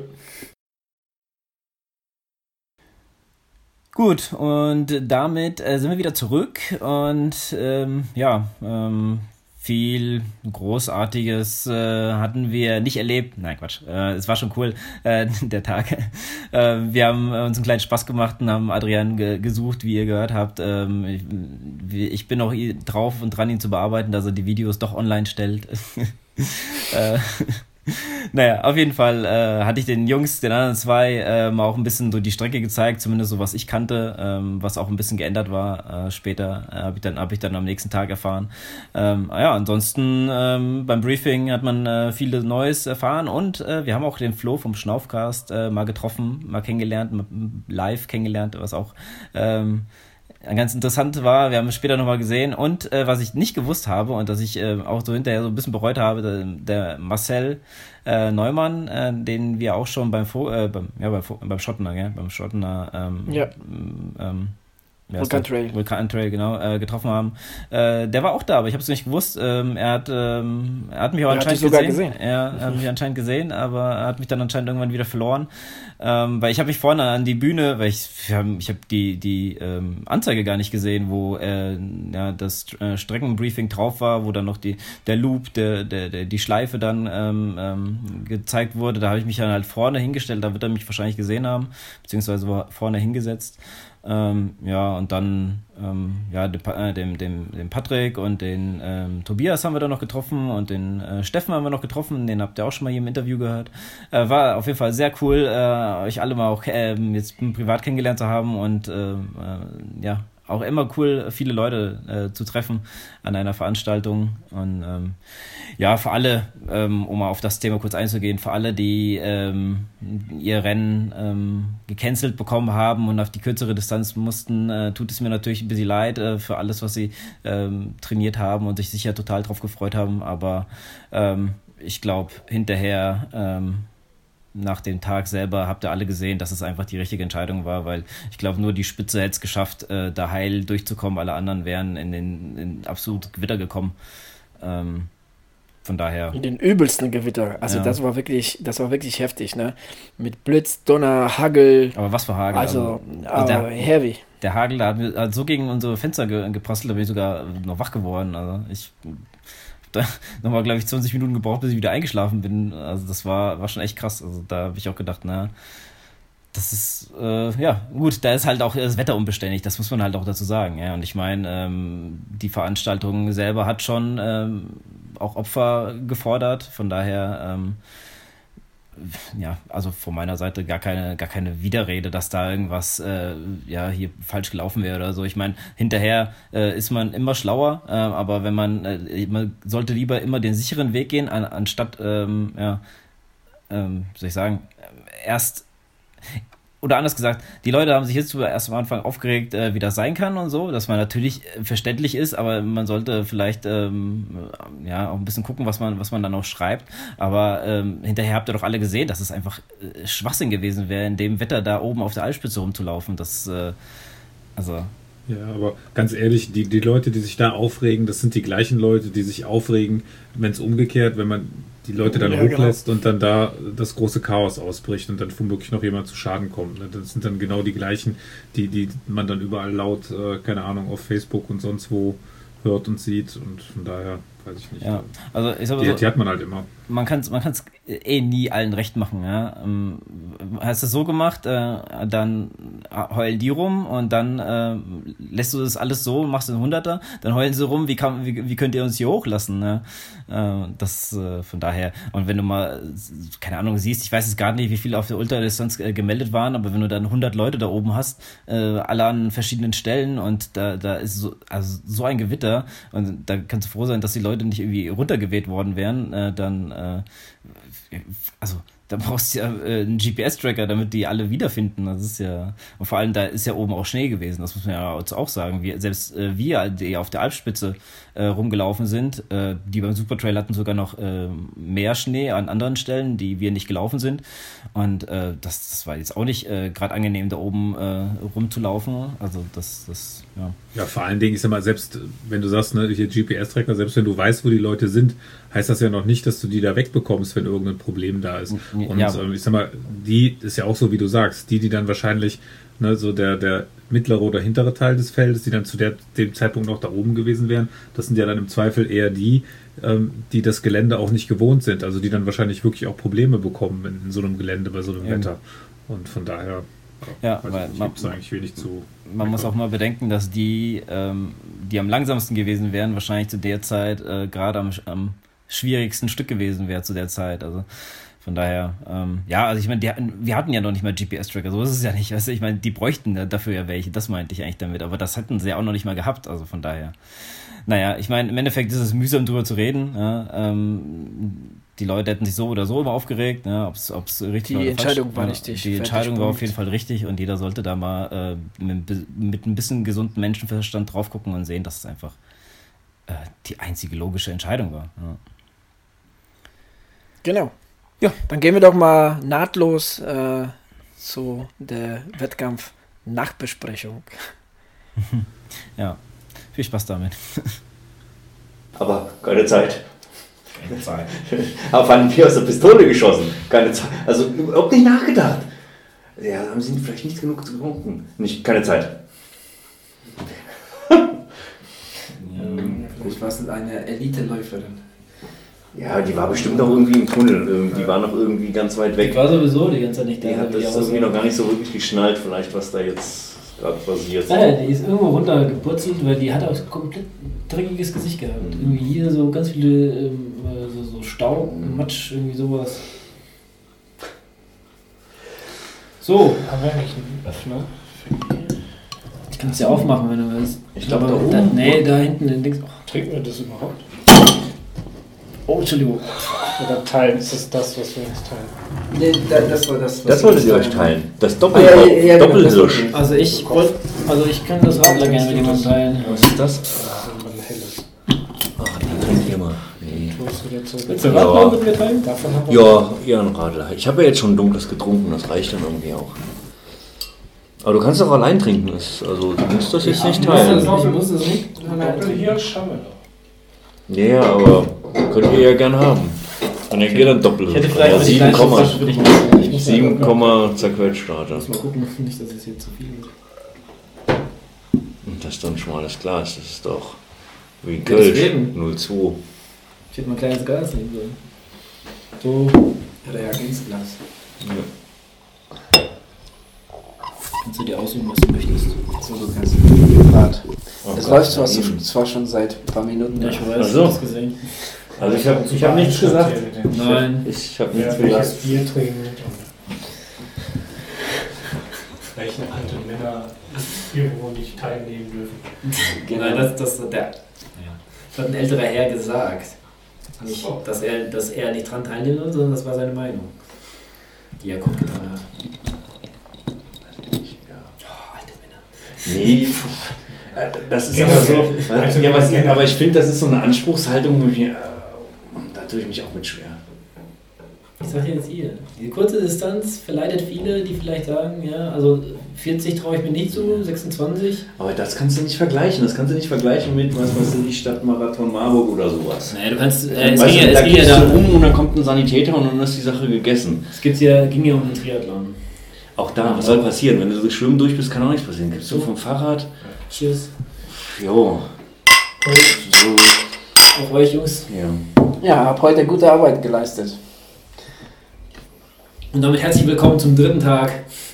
Gut, und damit äh, sind wir wieder zurück und ähm, ja, ähm, viel Großartiges äh, hatten wir nicht erlebt. Nein, Quatsch. Äh, es war schon cool, äh, der Tag. äh, wir haben uns einen kleinen Spaß gemacht und haben Adrian ge- gesucht, wie ihr gehört habt. Ähm, ich, ich bin auch drauf und dran, ihn zu bearbeiten, dass er die Videos doch online stellt. äh, Naja, auf jeden Fall äh, hatte ich den Jungs, den anderen zwei, ähm, auch ein bisschen so die Strecke gezeigt, zumindest so was ich kannte, ähm, was auch ein bisschen geändert war. Äh, später äh, habe ich dann hab ich dann am nächsten Tag erfahren. Ähm, ja, ansonsten ähm, beim Briefing hat man äh, viel Neues erfahren und äh, wir haben auch den Flo vom Schnaufcast äh, mal getroffen, mal kennengelernt, mal live kennengelernt, was auch ähm, ganz interessant war. Wir haben es später nochmal gesehen und äh, was ich nicht gewusst habe und dass ich äh, auch so hinterher so ein bisschen bereut habe, der, der Marcel äh, Neumann, äh, den wir auch schon beim Fo- äh, beim, ja, beim, Fo- beim Schottener, gell? beim Schottener ähm, Ja. ähm, Vulkan Trail. Vulkan Trail, genau, äh, getroffen haben. Äh, der war auch da, aber ich habe es nicht gewusst. Ähm, er, hat, ähm, er hat mich auch Er hat anscheinend dich sogar gesehen. gesehen. Er hat mich anscheinend gesehen, aber er hat mich dann anscheinend irgendwann wieder verloren. Ähm, weil ich habe mich vorne an die Bühne, weil ich, ich habe die, die ähm, Anzeige gar nicht gesehen, wo äh, ja, das äh, Streckenbriefing drauf war, wo dann noch die, der Loop, der, der, der, die Schleife dann ähm, ähm, gezeigt wurde. Da habe ich mich dann halt vorne hingestellt, da wird er mich wahrscheinlich gesehen haben, beziehungsweise war vorne hingesetzt. Ähm, ja, und dann ähm, ja, dem, äh, dem, dem, dem Patrick und den ähm, Tobias haben wir dann noch getroffen und den äh, Steffen haben wir noch getroffen, den habt ihr auch schon mal hier im Interview gehört. Äh, war auf jeden Fall sehr cool, äh, euch alle mal auch äh, jetzt privat kennengelernt zu haben und äh, äh, ja, auch immer cool, viele Leute äh, zu treffen an einer Veranstaltung. Und ähm, ja, für alle, ähm, um mal auf das Thema kurz einzugehen, für alle, die ähm, ihr Rennen ähm, gecancelt bekommen haben und auf die kürzere Distanz mussten, äh, tut es mir natürlich ein bisschen leid äh, für alles, was sie ähm, trainiert haben und sich sicher total drauf gefreut haben. Aber ähm, ich glaube, hinterher ähm, nach dem Tag selber habt ihr alle gesehen, dass es einfach die richtige Entscheidung war, weil ich glaube, nur die Spitze hätte es geschafft, äh, da heil durchzukommen. Alle anderen wären in den in absolut Gewitter gekommen. Ähm, von daher. In den übelsten Gewitter. Also Ja. das war wirklich, das war wirklich heftig, ne? Mit Blitz, Donner, Hagel. Aber was für Hagel. Also, also aber der, heavy. der Hagel der hat, mir- hat so gegen unsere Fenster ge, geprasselt, da bin ich sogar noch wach geworden. Also ich da nochmal, glaube ich, zwanzig Minuten gebraucht, bis ich wieder eingeschlafen bin. Also das war, war schon echt krass. Also da habe ich auch gedacht, na, das ist, äh, ja, gut, da ist halt auch das Wetter unbeständig, das muss man halt auch dazu sagen. Ja. Und ich meine, ähm, die Veranstaltung selber hat schon ähm, auch Opfer gefordert, von daher, ähm, ja, also von meiner Seite gar keine, gar keine Widerrede, dass da irgendwas äh, ja hier falsch gelaufen wäre oder so. Ich meine, hinterher äh, ist man immer schlauer, äh, aber wenn man, äh, man sollte lieber immer den sicheren Weg gehen, an, anstatt, ähm, ja, ähm, wie soll ich sagen, erst oder anders gesagt, die Leute haben sich jetzt erst am Anfang aufgeregt, äh, wie das sein kann und so, dass man natürlich äh, verständlich ist, aber man sollte vielleicht ähm, ja auch ein bisschen gucken, was man, was man dann auch schreibt. Aber ähm, hinterher habt ihr doch alle gesehen, dass es einfach äh, Schwachsinn gewesen wäre, in dem Wetter da oben auf der Alpspitze rumzulaufen. Das, äh, also. Ja, aber ganz ehrlich, die, die Leute, die sich da aufregen, das sind die gleichen Leute, die sich aufregen, wenn es umgekehrt, wenn man die Leute dann Ja, hochlässt und dann da das große Chaos ausbricht und dann womöglich noch jemand zu Schaden kommt. Ne? Das sind dann genau die gleichen, die, die man dann überall laut, äh, keine Ahnung, auf Facebook und sonst wo hört und sieht und von daher weiß ich nicht. Ja, also ich sag mal Die, so, die hat man halt immer. man kann es man kann's eh nie allen recht machen. Ja? Ähm, hast du es so gemacht, äh, dann heulen die rum und dann äh, lässt du das alles so, machst einen Hunderter, dann heulen sie rum, wie, kann, wie, wie könnt ihr uns hier hochlassen? Ne? Äh, das äh, von daher, und wenn du mal, keine Ahnung, siehst, ich weiß jetzt gar nicht, wie viele auf der Ultradistanz äh, gemeldet waren, aber wenn du dann hundert Leute da oben hast, äh, alle an verschiedenen Stellen und da, da ist so, also so ein Gewitter und da kannst du froh sein, dass die Leute nicht irgendwie runtergeweht worden wären, äh, dann äh, also da brauchst du ja äh, einen G P S-Tracker, damit die alle wiederfinden. Das ist ja, und vor allem da ist ja oben auch Schnee gewesen, das muss man ja jetzt auch sagen. Wir, selbst äh, wir, die auf der Alpspitze äh, rumgelaufen sind, äh, die beim Supertrail hatten sogar noch äh, mehr Schnee an anderen Stellen, die wir nicht gelaufen sind. Und äh, das, das war jetzt auch nicht äh, gerade angenehm, da oben äh, rumzulaufen. Also das, das, ja. Ja, vor allen Dingen, ich sag mal, selbst wenn du sagst, ne, hier G P S-Tracker, selbst wenn du weißt, wo die Leute sind, heißt das ja noch nicht, dass du die da wegbekommst, wenn irgendein Problem da ist. Und ja. ähm, ich sag mal, die ist ja auch so, wie du sagst, die, die dann wahrscheinlich, ne, so der, der mittlere oder hintere Teil des Feldes, die dann zu der, dem Zeitpunkt noch da oben gewesen wären, das sind ja dann im Zweifel eher die, ähm, die das Gelände auch nicht gewohnt sind, also die dann wahrscheinlich wirklich auch Probleme bekommen in, in so einem Gelände bei so einem ja. Wetter. Und von daher ja, weiß weil ich, man, gibt's eigentlich wenig zu. Man muss auch mal bedenken, dass die, ähm, die am langsamsten gewesen wären, wahrscheinlich zu der Zeit äh, gerade am, am schwierigsten Stück gewesen wäre zu der Zeit. Also von daher, ähm, ja, also ich meine, die hatten, wir hatten ja noch nicht mal G P S-Tracker, so ist es ja nicht. Weißt du? Ich meine, die bräuchten dafür ja welche, das meinte ich eigentlich damit, aber das hatten sie ja auch noch nicht mal gehabt, also von daher. Naja, ich meine, im Endeffekt ist es mühsam drüber zu reden. Ja, ähm, die Leute hätten sich so oder so immer aufgeregt, ja, ob es richtig Die oder Entscheidung falsch war ja, richtig. Die Entscheidung war auf jeden Fall richtig und jeder sollte da mal äh, mit, mit ein bisschen gesunden Menschenverstand drauf gucken und sehen, dass es einfach äh, die einzige logische Entscheidung war. Ja. Genau. Ja, dann gehen wir doch mal nahtlos äh, zu der Wettkampf-Nachbesprechung. Ja, viel Spaß damit. Aber keine Zeit. Keine Zeit. Auf einen Bier aus der Pistole geschossen. Keine Zeit. Also überhaupt nicht nachgedacht. Ja, haben sie vielleicht nicht genug getrunken. Nicht, keine Zeit. Vielleicht war es eine Elite-Läuferin. Ja, die war bestimmt noch irgendwie im Tunnel. Die war noch irgendwie ganz weit Ich weg. war sowieso die ganze Zeit nicht da. Die hat wie das die irgendwie aussah. noch gar nicht so wirklich geschnallt, vielleicht was da jetzt gerade passiert. Ja, die ist irgendwo runtergepurzelt, weil die hat auch komplett dreckiges Gesicht gehabt. Irgendwie hier so ganz viele ähm, so, so Staub, Matsch, irgendwie sowas. So, Haben wir eigentlich einen Öffner? ich kann es ja aufmachen, wenn du willst. Ich glaub, Aber da oben. Da, nee, da hinten in links. Oh, Trinken wir das überhaupt? oh, Entschuldigung. Oder teilen? Ist das das, was wir uns teilen? Nee, das war das, was Das wolltet ihr euch teilen. Das Ah, ja, ja, ja, genau, Doppelhirsch. das Also ich wollte, also ich kann das Radler gerne mit jemandem teilen. Was ist das? Das ist aber ein helles. Ach, die trinkt ihr mal. Nee. Tust du dir zu? Willst du Ja. Radler mit mir teilen? Davon haben wir Ja, eher ein Radler. Ich habe ja jetzt schon dunkles getrunken, das reicht dann irgendwie auch. Aber du kannst auch allein trinken. Das- Also du musst das jetzt nicht Ich muss das teilen. nicht, ich muss das nicht. Doppelhirsch haben wir doch. Ja, aber könnt ihr ja gern haben. Und dann geht dann doppelt. Ich hätte vielleicht Ja, mal die sieben kleinste Komma. Flasche für dich machen. Ich muss sieben mal Komma zerquetscht, Alter. Mal gucken, nicht, dass es hier zu viel wird. Und das ist dann schmales Glas. Das ist doch wie Ja, Kölsch. deswegen. null Komma zwei. Ich hätte mal ein kleines Glas nehmen sollen. So, Reagenzglas. Ja. kannst du dir aussuchen, was du möchtest. So, du kannst privat. Oh Das Gott, läuft zwar, so, eben. zwar schon seit ein paar Minuten. Ja, ich Ach weiß, so. ich hab's gesehen. Also ich habe ich hab nichts gesagt. Nein. Ich habe Wer nichts welches gesagt. Bier trinkt und welche alte Männer irgendwo nicht teilnehmen dürfen. Nein, das, das, hat der, das hat ein älterer Herr gesagt. Nicht, dass er, dass er nicht dran teilnehmen soll, sondern das war seine Meinung, die er kundgetan hat. Oh, alte Männer. Nee, das ist Ja, aber so. also- Ja, was, aber ich finde, das ist so eine Anspruchshaltung, wo ich mir, äh, da tue ich mich auch mit schwer. Ich sag jetzt hier, die kurze Distanz verleitet viele, die vielleicht sagen, ja, also vierzig traue ich mir nicht zu, sechsundzwanzig. Aber das kannst du nicht vergleichen. Das kannst du nicht vergleichen mit, was weiß ich, Stadtmarathon Marburg oder sowas. Naja, du kannst, äh, es Weißt ging du, ja, da es ging ja gehst da, du um und dann kommt ein Sanitäter und dann ist die Sache gegessen. es gibt's ja, ging ja um den Triathlon. Auch da, was soll passieren? Wenn du so schwimmen durch bist, kann auch nichts passieren. Gibst du vom Fahrrad? Tschüss. Jo. So, Auf euch, Jungs. ja. Ja, hab heute gute Arbeit geleistet. Und damit herzlich willkommen zum dritten Tag.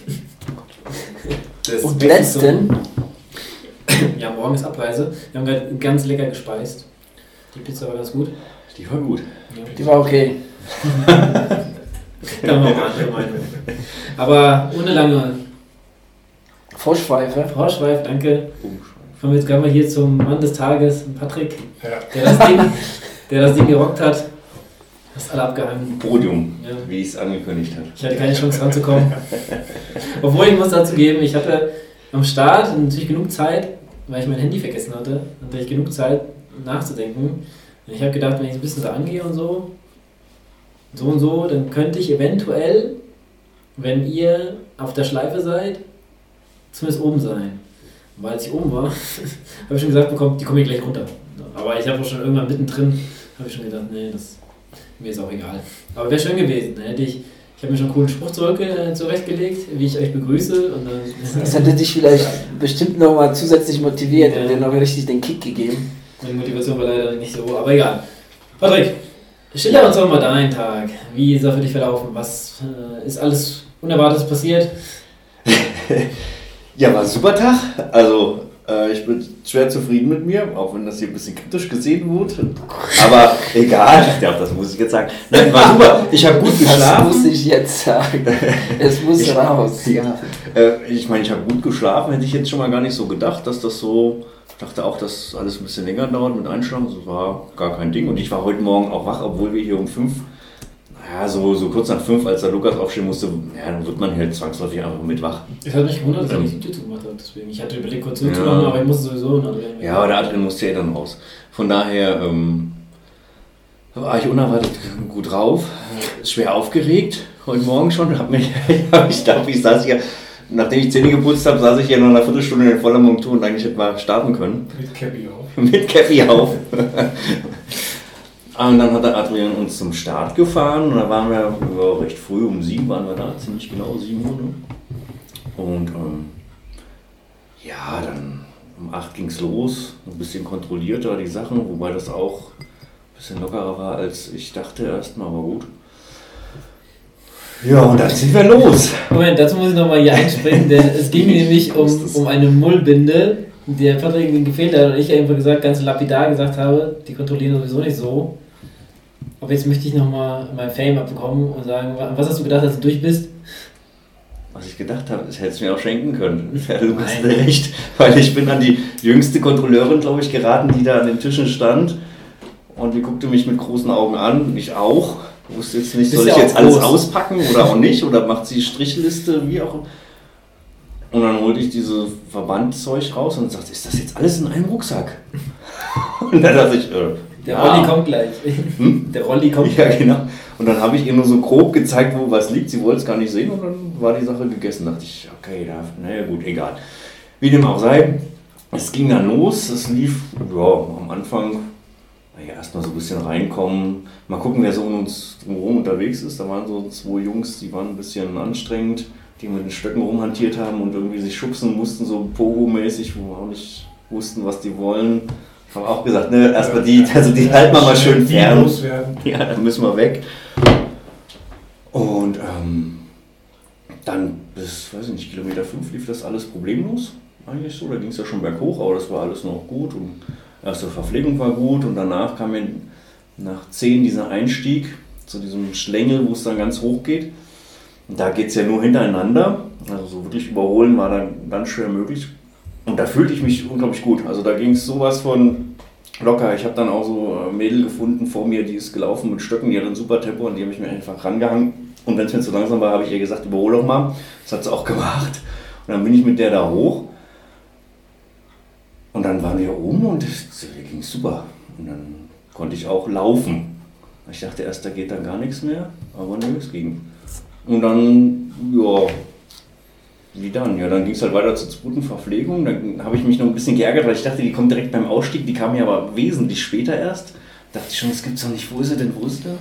des Und Wechsels letzten? zum- Ja, morgen ist Abreise. Wir haben gerade ganz lecker gespeist. Die Pizza war ganz gut. Die war gut. Die war okay. Da haben wir auch andere Meinung. Aber ohne lange Vorschweife. Vorschweif, danke. Kommen wir jetzt gleich mal hier zum Mann des Tages, Patrick, Ja. der das Ding, der das Ding gerockt hat. Hast alle abgehangen. Podium, Ja. wie ich es angekündigt habe. Ich hatte keine Chance ranzukommen. Obwohl, ich muss dazu geben, ich hatte am Start natürlich genug Zeit, weil ich mein Handy vergessen hatte, hatte ich genug Zeit nachzudenken. Und ich habe gedacht, wenn ich ein bisschen so angehe und so, so und so, dann könnte ich eventuell, wenn ihr auf der Schleife seid, zumindest oben sein. Und weil ich oben war, habe ich schon gesagt bekommen, die kommen hier gleich runter. Aber ich habe auch schon irgendwann mittendrin, habe ich schon gedacht, nee, das mir ist auch egal. Aber wäre schön gewesen. Dann hätte ich, ich habe mir schon einen coolen Spruch zurück, äh, zurechtgelegt, wie ich euch begrüße. Und dann, Das hätte dich vielleicht bestimmt nochmal zusätzlich motiviert Ja. und dir noch richtig den Kick gegeben. Meine Motivation war leider nicht so, aber egal. Patrick, schilder uns doch mal deinen Tag. Wie ist er für dich verlaufen? Was äh, ist alles Unerwartetes passiert? Ja, war ein super Tag. Also, äh, ich bin schwer zufrieden mit mir, auch wenn das hier ein bisschen kritisch gesehen wurde. Aber egal, ich glaube, das muss ich jetzt sagen. Nein, war super. Ich habe gut Das geschlafen. muss ich jetzt sagen. Es muss Ich- raus. Ja. Äh, ich meine, ich habe gut geschlafen, hätte ich jetzt schon mal gar nicht so gedacht, dass das so. Ich dachte auch, dass alles ein bisschen länger dauert mit Einschlafen. Das war gar kein Ding. Und ich war heute Morgen auch wach, obwohl wir hier um fünf, naja, so, so kurz nach fünf, als der Lukas aufstehen musste, ja, dann wird man halt zwangsläufig einfach mit wach. Es hat mich gewundert, dass er Ja. nicht die Tür zugemacht hat. Deswegen. Ich hatte überlegt, kurz Ja. zuzumachen, aber ich musste sowieso. Und Ja, aber der Adrian musste ja dann raus. Von daher ähm, war ich unerwartet gut drauf, schwer aufgeregt heute Morgen schon. Hab mich, hab ich glaube, ich saß hier, nachdem ich Zähne geputzt habe, saß ich hier noch eine Viertelstunde in voller Montur und eigentlich hätte mal starten können. mit Cappy auf. Mit Käppi auf. Und dann hat der Adrian uns zum Start gefahren und da waren wir ja, recht früh, um sieben waren wir da, ziemlich genau sieben Uhr. Ne? Und ähm, ja, dann um acht ging es los, ein bisschen kontrollierter die Sachen, wobei das auch ein bisschen lockerer war, als ich dachte erstmal, aber gut. Ja, und dann sind wir los. Moment, dazu muss ich nochmal hier einspringen, denn es ging nämlich um, um eine Mullbinde, der Patrick irgendwie gefehlt hat und ich einfach gesagt, ganz lapidar gesagt habe, die kontrollieren sowieso nicht so. Aber jetzt möchte ich nochmal mein Fame abbekommen und sagen, was hast du gedacht, als du durch bist? Was ich gedacht habe, das hättest du mir auch schenken können. Ja, du hast Nein. recht, weil ich bin an die jüngste Kontrolleurin, glaube ich, geraten, die da an den Tischen stand. Und die guckte mich mit großen Augen an, ich auch. Ich wusste jetzt nicht, Bist soll ja ich auch jetzt alles groß. auspacken oder auch nicht? Oder macht sie Strichliste, wie auch. Und dann holte ich diese Verbandzeug raus und sagte, ist das jetzt alles in einem Rucksack? Und dann dachte ich, äh, Der ja. Rolli kommt gleich. Hm? Der Rolli kommt Ja, gleich. genau. Und dann habe ich ihr nur so grob gezeigt, wo was liegt. Sie wollte es gar nicht sehen und dann war die Sache gegessen. Da dachte ich, okay, da, naja gut, egal. Wie dem auch sei, es ging dann los. Es lief, ja, am Anfang, naja, erstmal so ein bisschen reinkommen. Mal gucken, wer so um uns drumherum unterwegs ist. Da waren so zwei Jungs, die waren ein bisschen anstrengend, die mit den Stöcken rumhantiert haben und irgendwie sich schubsen mussten, so Pogo-mäßig, wo wir auch nicht wussten, was die wollen. Ich habe auch gesagt, ne, erstmal die, also die halten wir mal schön Die fern. loswerden. Ja, dann müssen wir weg. Und ähm, dann bis, weiß ich nicht, Kilometer fünf lief das alles problemlos. Eigentlich so, da ging es ja schon berghoch, aber das war alles noch gut. Und erste Verpflegung war gut und danach kam mir nach zehn dieser Einstieg zu diesem Schlängel, wo es dann ganz hoch geht. Und da geht es ja nur hintereinander. Also so wirklich überholen war dann ganz schwer möglich. Und da fühlte ich mich unglaublich gut. Also da ging es sowas von locker. Ich habe dann auch so ein Mädel gefunden vor mir, die ist gelaufen mit Stöcken, die hat ein super Tempo und die habe ich mir einfach rangehangen. Und wenn es mir zu langsam war, habe ich ihr gesagt, überhole doch mal. Das hat sie auch gemacht. Und dann bin ich mit der da hoch. Und dann waren wir oben und es ging super. Und dann konnte ich auch laufen. Ich dachte erst, da geht dann gar nichts mehr, aber nö, es ging. Und dann, ja, wie dann? Ja, dann ging es halt weiter zur zweiten Verpflegung. Dann habe ich mich noch ein bisschen geärgert, weil ich dachte, die kommt direkt beim Ausstieg. Die kam ja aber wesentlich später erst. Da dachte ich schon, das gibt's doch nicht. Wo ist sie denn? Wo ist sie?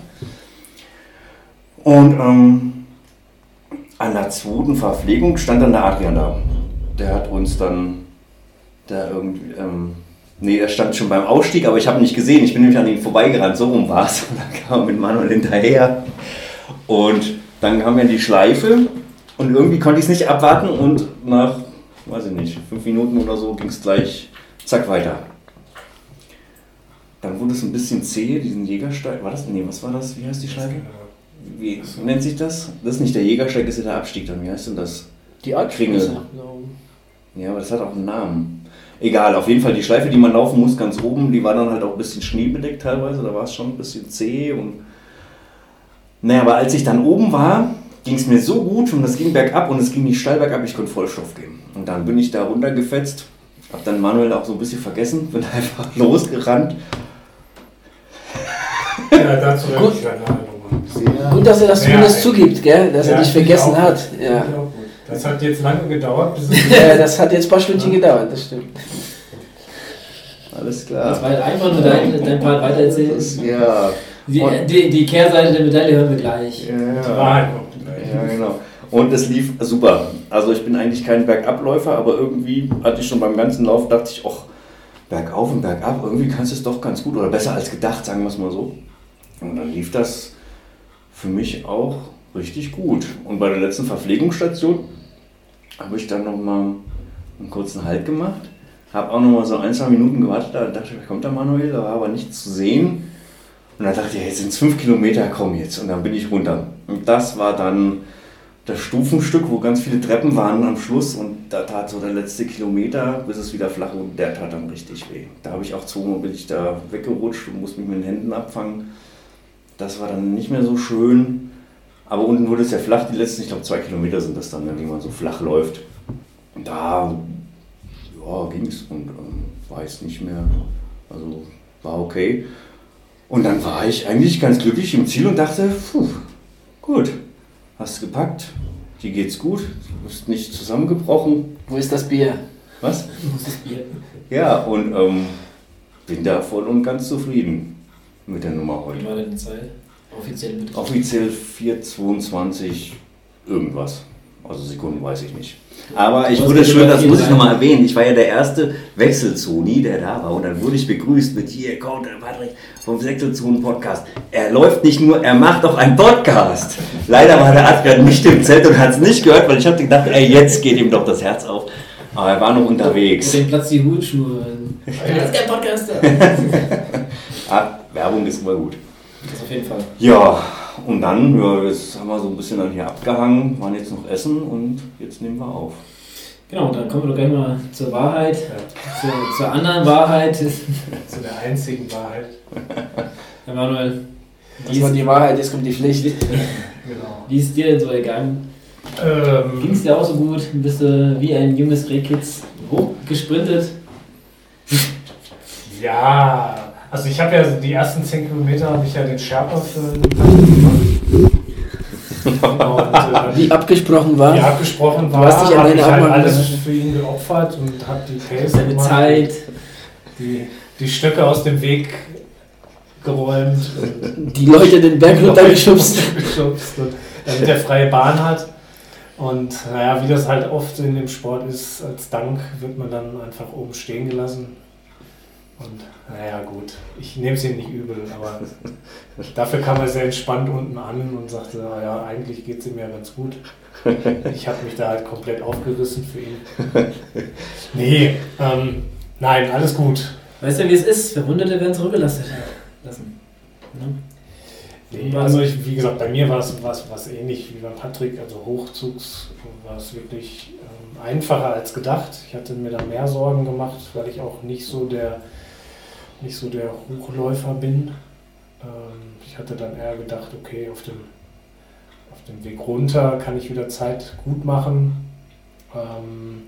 Und ähm, an der zweiten Verpflegung stand dann der Adrian da. Der hat uns dann da irgendwie, ähm, nee, der stand schon beim Ausstieg, aber ich habe ihn nicht gesehen. Ich bin nämlich an ihm vorbeigerannt, so rum war es. Und dann kam er mit Manuel hinterher. Und dann kam ja die Schleife und irgendwie konnte ich es nicht abwarten und nach, weiß ich nicht, fünf Minuten oder so ging es gleich, zack, weiter. Dann wurde es ein bisschen zäh, diesen Jägersteig, war das, nee, was war das, wie heißt die Schleife? Wie nennt sich das? Das ist nicht der Jägersteig, das ist ja der Abstieg dann, wie heißt denn das? Die Art Kringel. So. Ja, aber das hat auch einen Namen. Egal, auf jeden Fall die Schleife, die man laufen muss, ganz oben, die war dann halt auch ein bisschen schneebedeckt teilweise, da war es schon ein bisschen zäh und Naja, aber als ich dann oben war, ging es mir so gut und es ging bergab und es ging nicht steil bergab, ich konnte Vollstoff geben. Und dann bin ich da runtergefetzt, habe dann Manuel auch so ein bisschen vergessen, bin einfach losgerannt. Ja, dazu werde ich dann nachher nochmal. Gut, dass er das Ja, zumindest ey. zugibt, gell? Dass Ja, er dich finde ich vergessen auch hat. gut. Ja. Finde ich auch gut. Das hat jetzt lange gedauert, bis es Ja, das hat jetzt ein paar Stündchen gedauert, das stimmt. Alles Das klar. war einfach nur dein, dein Part weitererzählen. Ja. Die, Und- die, die Kehrseite der Medaille hören wir gleich. die Ja, Wahrheit kommt gleich. ja, genau. Und es lief super. Also ich bin eigentlich kein Bergabläufer, aber irgendwie hatte ich schon beim ganzen Lauf, dachte ich, ach, bergauf und bergab, irgendwie kannst du es doch ganz gut oder besser als gedacht, sagen wir es mal so. Und dann lief das für mich auch richtig gut. Und bei der letzten Verpflegungsstation habe ich dann nochmal einen kurzen Halt gemacht, habe auch nochmal so ein, zwei Minuten gewartet, da dachte ich, kommt der Manuel, da war aber nichts zu sehen. Und dann dachte ich, jetzt sind es fünf Kilometer, komm jetzt. Und dann bin ich runter. Und das war dann das Stufenstück, wo ganz viele Treppen waren am Schluss. Und da tat so der letzte Kilometer, bis es wieder flach und der tat dann richtig weh. Da habe ich auch zweimal bin ich da weggerutscht und musste mich mit den Händen abfangen. Das war dann nicht mehr so schön. Aber unten wurde es ja flach, die letzten, ich glaube zwei Kilometer sind das dann, wenn man so flach läuft. Und da ja, ging es und ähm, war es nicht mehr, also war okay. Und dann war ich eigentlich ganz glücklich im Ziel und dachte, puh, gut, hast du gepackt, dir geht's gut, du bist nicht zusammengebrochen. Wo ist das Bier? Was? Du musst das Bier. Ja, und ähm, bin da voll und ganz zufrieden mit der Nummer Wie heute. war denn die Zeit? Offiziell mit. Offiziell vier zweiundzwanzig irgendwas. Also Sekunden weiß ich nicht. Aber ich Was wurde könnte schön, bei das vier muss ich sein? nochmal erwähnen, ich war ja der erste Wechselzoni, der da war. Und dann wurde ich begrüßt mit hier, kommt der Patrick vom Wechselzonen-Podcast. Er läuft nicht nur, er macht auch einen Podcast. Leider war der Adrian nicht im Zelt und hat es nicht gehört, weil ich hatte gedacht, ey, jetzt geht ihm doch das Herz auf. Aber er war noch unterwegs. Den Platz die Hutschnur. Das ist kein Podcaster. Ah, Werbung ist immer gut. Das auf jeden Fall. Ja, und dann, ja, jetzt haben wir so ein bisschen dann hier abgehangen, waren jetzt noch essen und jetzt nehmen wir auf. Genau, dann kommen wir doch gleich mal zur Wahrheit. Ja, Zur, zur anderen Wahrheit. zu der einzigen Wahrheit. Herr Manuel, Das wie war ist, die Wahrheit, jetzt kommt die Pflicht. Genau. wie ist dir denn so ergangen? Ging Ähm, es dir auch so gut? Bist du wie ein junges Rehkitz hochgesprintet? ja, also ich habe ja die ersten zehn Kilometer habe ich ja den Sherpa für den Patrick gemacht. Genau, und, äh, Wie abgesprochen war. wie abgesprochen war, hast dich an habe deine ich halt Abmachung alles gehalten. für ihn geopfert und habe die Pace Deine gemacht, Zeit. Die, die Stöcke aus dem Weg geräumt und Die Leute den Berg runtergeschubst. geschubst, und damit er freie Bahn hat. Und naja, wie das halt oft in dem Sport ist, als Dank wird man dann einfach oben stehen gelassen. Und naja, gut, ich nehme es ihm nicht übel, aber dafür kam er sehr entspannt unten an und sagte, naja, eigentlich geht es ihm ja ganz gut. Ich habe mich da halt komplett aufgerissen für ihn. Nee, ähm, nein, alles gut. Weißt du, wie es ist? Verwundete werden zurückgelassen. Lassen. Ne? Nee, also ich, wie gesagt, bei mir war es was, was ähnlich wie beim Patrick, also Hochzugs war es wirklich ähm, einfacher als gedacht. Ich hatte mir da mehr Sorgen gemacht, weil ich auch nicht so der, nicht so der Hochläufer bin. Ähm, ich hatte dann eher gedacht, okay, auf dem, auf dem Weg runter kann ich wieder Zeit gut machen. Ähm,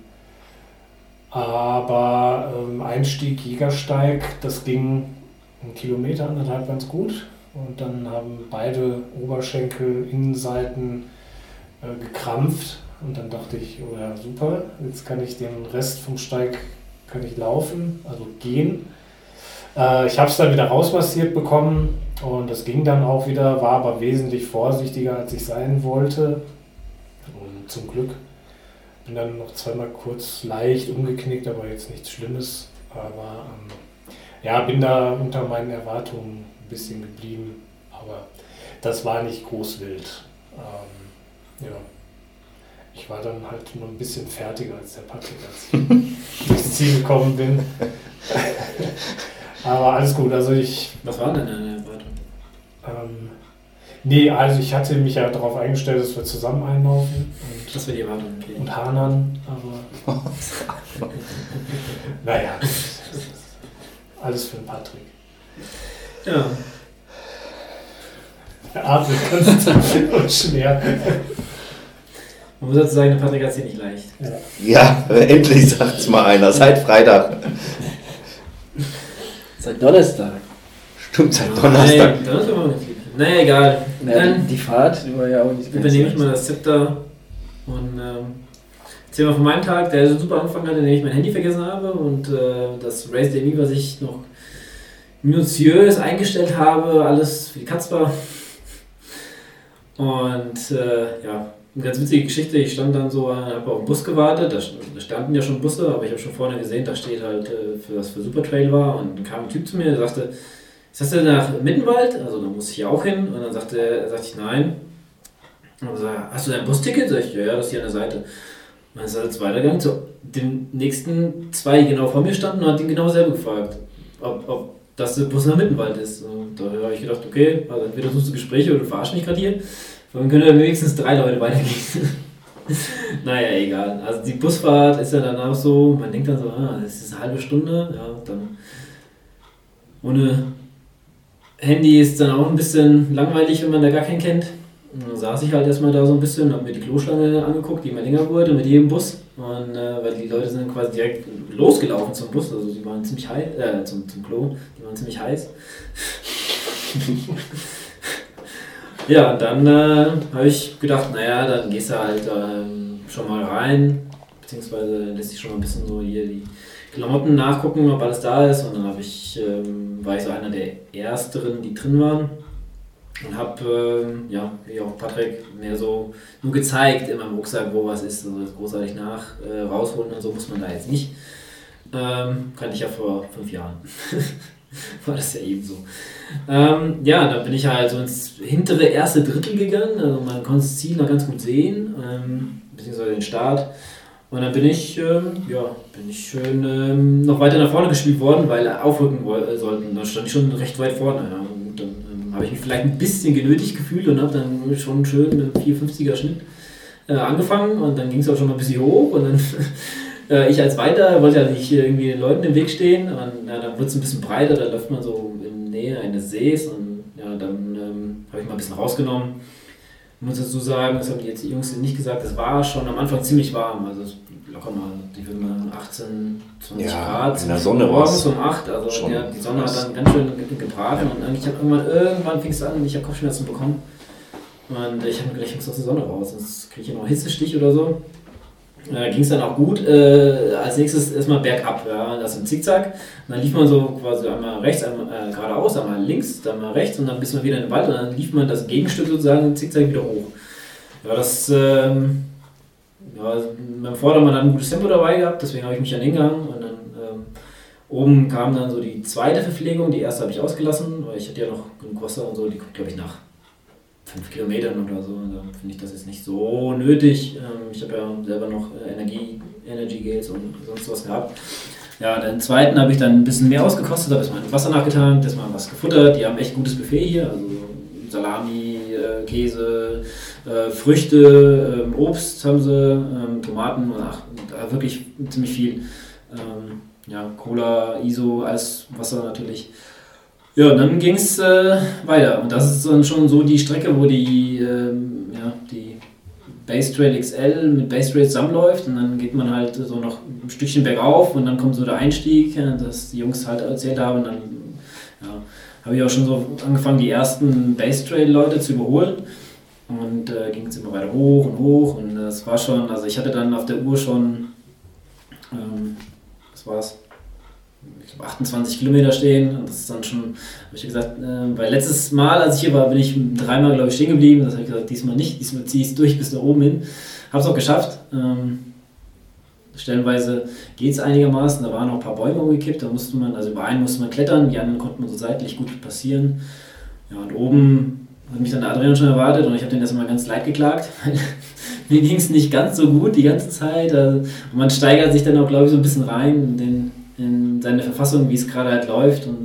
aber ähm, Einstieg, Jägersteig, das ging einen Kilometer, anderthalb ganz gut. Und dann haben beide Oberschenkel, Innenseiten äh, gekrampft. Und dann dachte ich, oh ja, super, jetzt kann ich den Rest vom Steig kann ich laufen, also gehen. Äh, ich habe es dann wieder rausmassiert bekommen und das ging dann auch wieder, war aber wesentlich vorsichtiger, als ich sein wollte. Und zum Glück bin dann noch zweimal kurz leicht umgeknickt, aber jetzt nichts Schlimmes. Aber ähm, ja, bin da unter meinen Erwartungen ein bisschen geblieben, aber das war nicht groß wild. Ähm, ja. Ich war dann halt nur ein bisschen fertiger als der Patrick, als ich durchs Ziel gekommen bin. Aber alles gut, also ich... Was war denn deine Erwartung? Ähm, nee, also ich hatte mich ja darauf eingestellt, dass wir zusammen einlaufen und, Das wäre die Erwartung. Okay. und Hanan, aber... naja, alles für den Patrick. Ja. Atmet konstant und schwer. Man muss dazu sagen, der Patrick hat es hier nicht leicht. Ja, endlich sagt's mal einer. Seit Freitag. Seit Donnerstag. Stimmt, seit Donnerstag. Nein, Donnerstag war nicht viel. Naja, egal. Ja, Dann die Fahrt die war ja auch nicht ganz übernehme ich leicht. mal das Zepter und ähm, erzähl mal von meinem Tag, der so super angefangen hat, in dem ich mein Handy vergessen habe und äh, das Race D M I, was ich noch minutiös eingestellt habe, alles für die Katz war. Und äh, ja, eine ganz witzige Geschichte, ich stand dann so, habe auf den Bus gewartet, da, da standen ja schon Busse, aber ich habe schon vorne gesehen, da steht halt, äh, für was für Supertrail war und dann kam ein Typ zu mir, der sagte, sagst du nach Mittenwald? Also da muss ich ja auch hin und dann sagte, sagte ich nein. Und dann sagte, hast du dein Busticket? Sag ich, ja, ja, das ist hier an der Seite. Und dann ist er jetzt weitergegangen zu den nächsten zwei, die genau vor mir standen und hat ihn genau selber gefragt, ob, ob das der Bus nach Mittenwald ist. Und da habe ich gedacht, okay, also entweder suchst du Gespräche oder du verarsch mich gerade hier. Dann können ja wenigstens drei Leute weitergehen. Naja, egal. Also die Busfahrt ist ja danach so, man denkt dann so, ah, das ist eine halbe Stunde, ja, dann ohne Handy ist dann auch ein bisschen langweilig, wenn man da gar keinen kennt. Und dann saß ich halt erstmal da so ein bisschen und habe mir die Kloschlange angeguckt, die immer länger wurde mit jedem Bus. Und äh, weil die Leute sind quasi direkt losgelaufen zum Bus, also die waren ziemlich heiß, äh, zum, zum Klo, die waren ziemlich heiß. Ja, und dann äh, habe ich gedacht, naja, dann gehst du halt ähm, schon mal rein, beziehungsweise lässt sich schon mal ein bisschen so hier die Klamotten nachgucken, ob alles da ist. Und dann habe ich, ähm, war ich so einer der Ersteren, die drin waren. Und habe, ähm, ja, wie auch Patrick, mir so nur gezeigt in meinem Rucksack, wo was ist. Also das großartig nach äh, rausholen und so muss man da jetzt nicht. Ähm, kannte ich ja vor fünf Jahren. War das ja eben so. Ähm, ja, dann bin ich halt so ins hintere erste Drittel gegangen. Also man konnte das Ziel noch ganz gut sehen, ähm, beziehungsweise den Start. Und dann bin ich, ähm, ja, bin ich schön ähm, noch weiter nach vorne gespielt worden, weil aufrücken woll- sollten. Da stand ich schon recht weit vorne. Ja. Und dann ähm, habe ich mich vielleicht ein bisschen genötigt gefühlt und habe dann schon schön mit einem vier fünfziger Schnitt äh, angefangen. Und dann ging es auch schon mal ein bisschen hoch. Und dann äh, ich als Weiter wollte ja nicht irgendwie den Leuten im Weg stehen. Und ja, dann wird es ein bisschen breiter, da läuft man so in Nähe eines Sees. Und ja, dann ähm, habe ich mal ein bisschen rausgenommen. Ich muss dazu sagen, das haben die jetzt die Jungs nicht gesagt, es war schon am Anfang ziemlich warm, also locker mal, die würden mal achtzehn, zwanzig Ja, Grad, in der Sonne morgens war's um acht, also schon ja, die Sonne krass. hat dann ganz schön ge- gebraten und eigentlich hab irgendwann, irgendwann fing es an und ich habe Kopfschmerzen bekommen und ich habe mir gedacht, ich muss aus der Sonne raus, sonst kriege ich ja noch einen Hitzestich oder so. Äh, ging es dann auch gut. Äh, als nächstes erstmal bergab, ja, das im Zickzack. Und dann lief man so quasi einmal rechts, einmal äh, geradeaus, einmal links, dann mal rechts und dann bis man wieder in den Wald und dann lief man das Gegenstück sozusagen im Zickzack wieder hoch. Ja, das, ähm, ja, beim Vordermann hat ein gutes Tempo dabei gehabt, deswegen habe ich mich dann hingegangen und dann ähm, oben kam dann so die zweite Verpflegung, die erste habe ich ausgelassen, weil ich hatte ja noch genug Wasser und so, die kommt glaube ich nach fünf Kilometern oder so, da finde ich das jetzt nicht so nötig. Ähm, ich habe ja selber noch äh, Energie, Energy Gels und sonst was gehabt. Ja, den zweiten habe ich dann ein bisschen mehr ausgekostet, habe erstmal Wasser nachgetankt, erstmal was gefuttert. Die haben echt gutes Buffet hier, also Salami, äh, Käse, äh, Früchte, ähm, Obst haben sie, ähm, Tomaten, ach, da wirklich ziemlich viel. Ähm, ja, Cola, I S O, Eiswasser natürlich. Ja, und dann ging es äh, weiter. Und das ist dann schon so die Strecke, wo die, ähm, ja, die Base Trail X L mit Base Trail zusammenläuft. Und dann geht man halt so noch ein Stückchen bergauf und dann kommt so der Einstieg, ja, das die Jungs halt erzählt haben. Und dann ja, habe ich auch schon so angefangen, die ersten Base Trail Leute zu überholen. Und äh, ging es immer weiter hoch und hoch. Und das war schon, also ich hatte dann auf der Uhr schon, ähm, was war's? Ich glaube achtundzwanzig Kilometer stehen und das ist dann schon, habe ich gesagt, äh, weil letztes Mal, als ich hier war, bin ich dreimal, glaube ich, stehen geblieben. Das habe ich gesagt, diesmal nicht, diesmal ziehe ich es durch bis da oben hin. Habe es auch geschafft. Ähm, stellenweise geht es einigermaßen, da waren noch ein paar Bäume umgekippt, da musste man, also über einen musste man klettern, die anderen konnte man so seitlich gut passieren. Ja, und oben hat mich dann der Adrian schon erwartet und ich habe den erstmal ganz leid geklagt, weil mir ging es nicht ganz so gut die ganze Zeit. Also, und man steigert sich dann auch, glaube ich, so ein bisschen rein in den in seine Verfassung, wie es gerade halt läuft und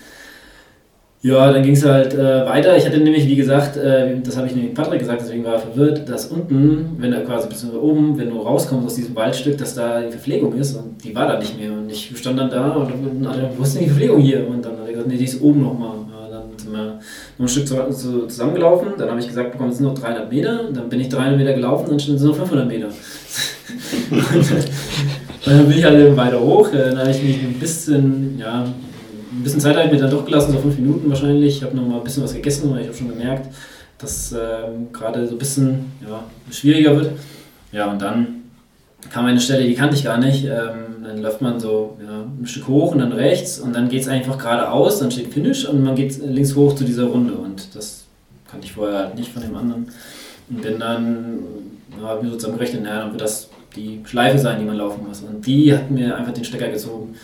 äh, ja, dann ging es halt äh, weiter. Ich hatte nämlich, wie gesagt, äh, das habe ich nämlich Patrick gesagt, deswegen war er verwirrt, dass unten, wenn er quasi bis oben, wenn du rauskommst aus diesem Waldstück, dass da die Verpflegung ist und die war da nicht mehr und ich stand dann da und dann, wo ist denn die Verpflegung hier? Und dann hat er gesagt, nee, die ist oben nochmal. Ja, dann sind wir ein Stück zu, zu, zusammengelaufen, dann habe ich gesagt bekommen, es sind noch dreihundert Meter, dann bin ich dreihundert Meter gelaufen, dann sind es noch fünfhundert Meter. Und dann bin ich halt weiter hoch, dann habe ich mich ein bisschen, ja, ein bisschen Zeit habe ich mir dann doch gelassen, so fünf Minuten wahrscheinlich. Ich habe noch mal ein bisschen was gegessen, weil ich habe schon gemerkt, dass äh, gerade so ein bisschen ja, schwieriger wird. Ja, und dann kam eine Stelle, die kannte ich gar nicht. Ähm, dann läuft man so ja, ein Stück hoch und dann rechts und dann geht es einfach geradeaus, dann steht Finish und man geht links hoch zu dieser Runde. Und das kannte ich vorher halt nicht von dem anderen. Und bin dann, ja, habe mir sozusagen gerechnet, naja, dann wird das die Schleife sein, die man laufen muss. Und die hat mir einfach den Stecker gezogen.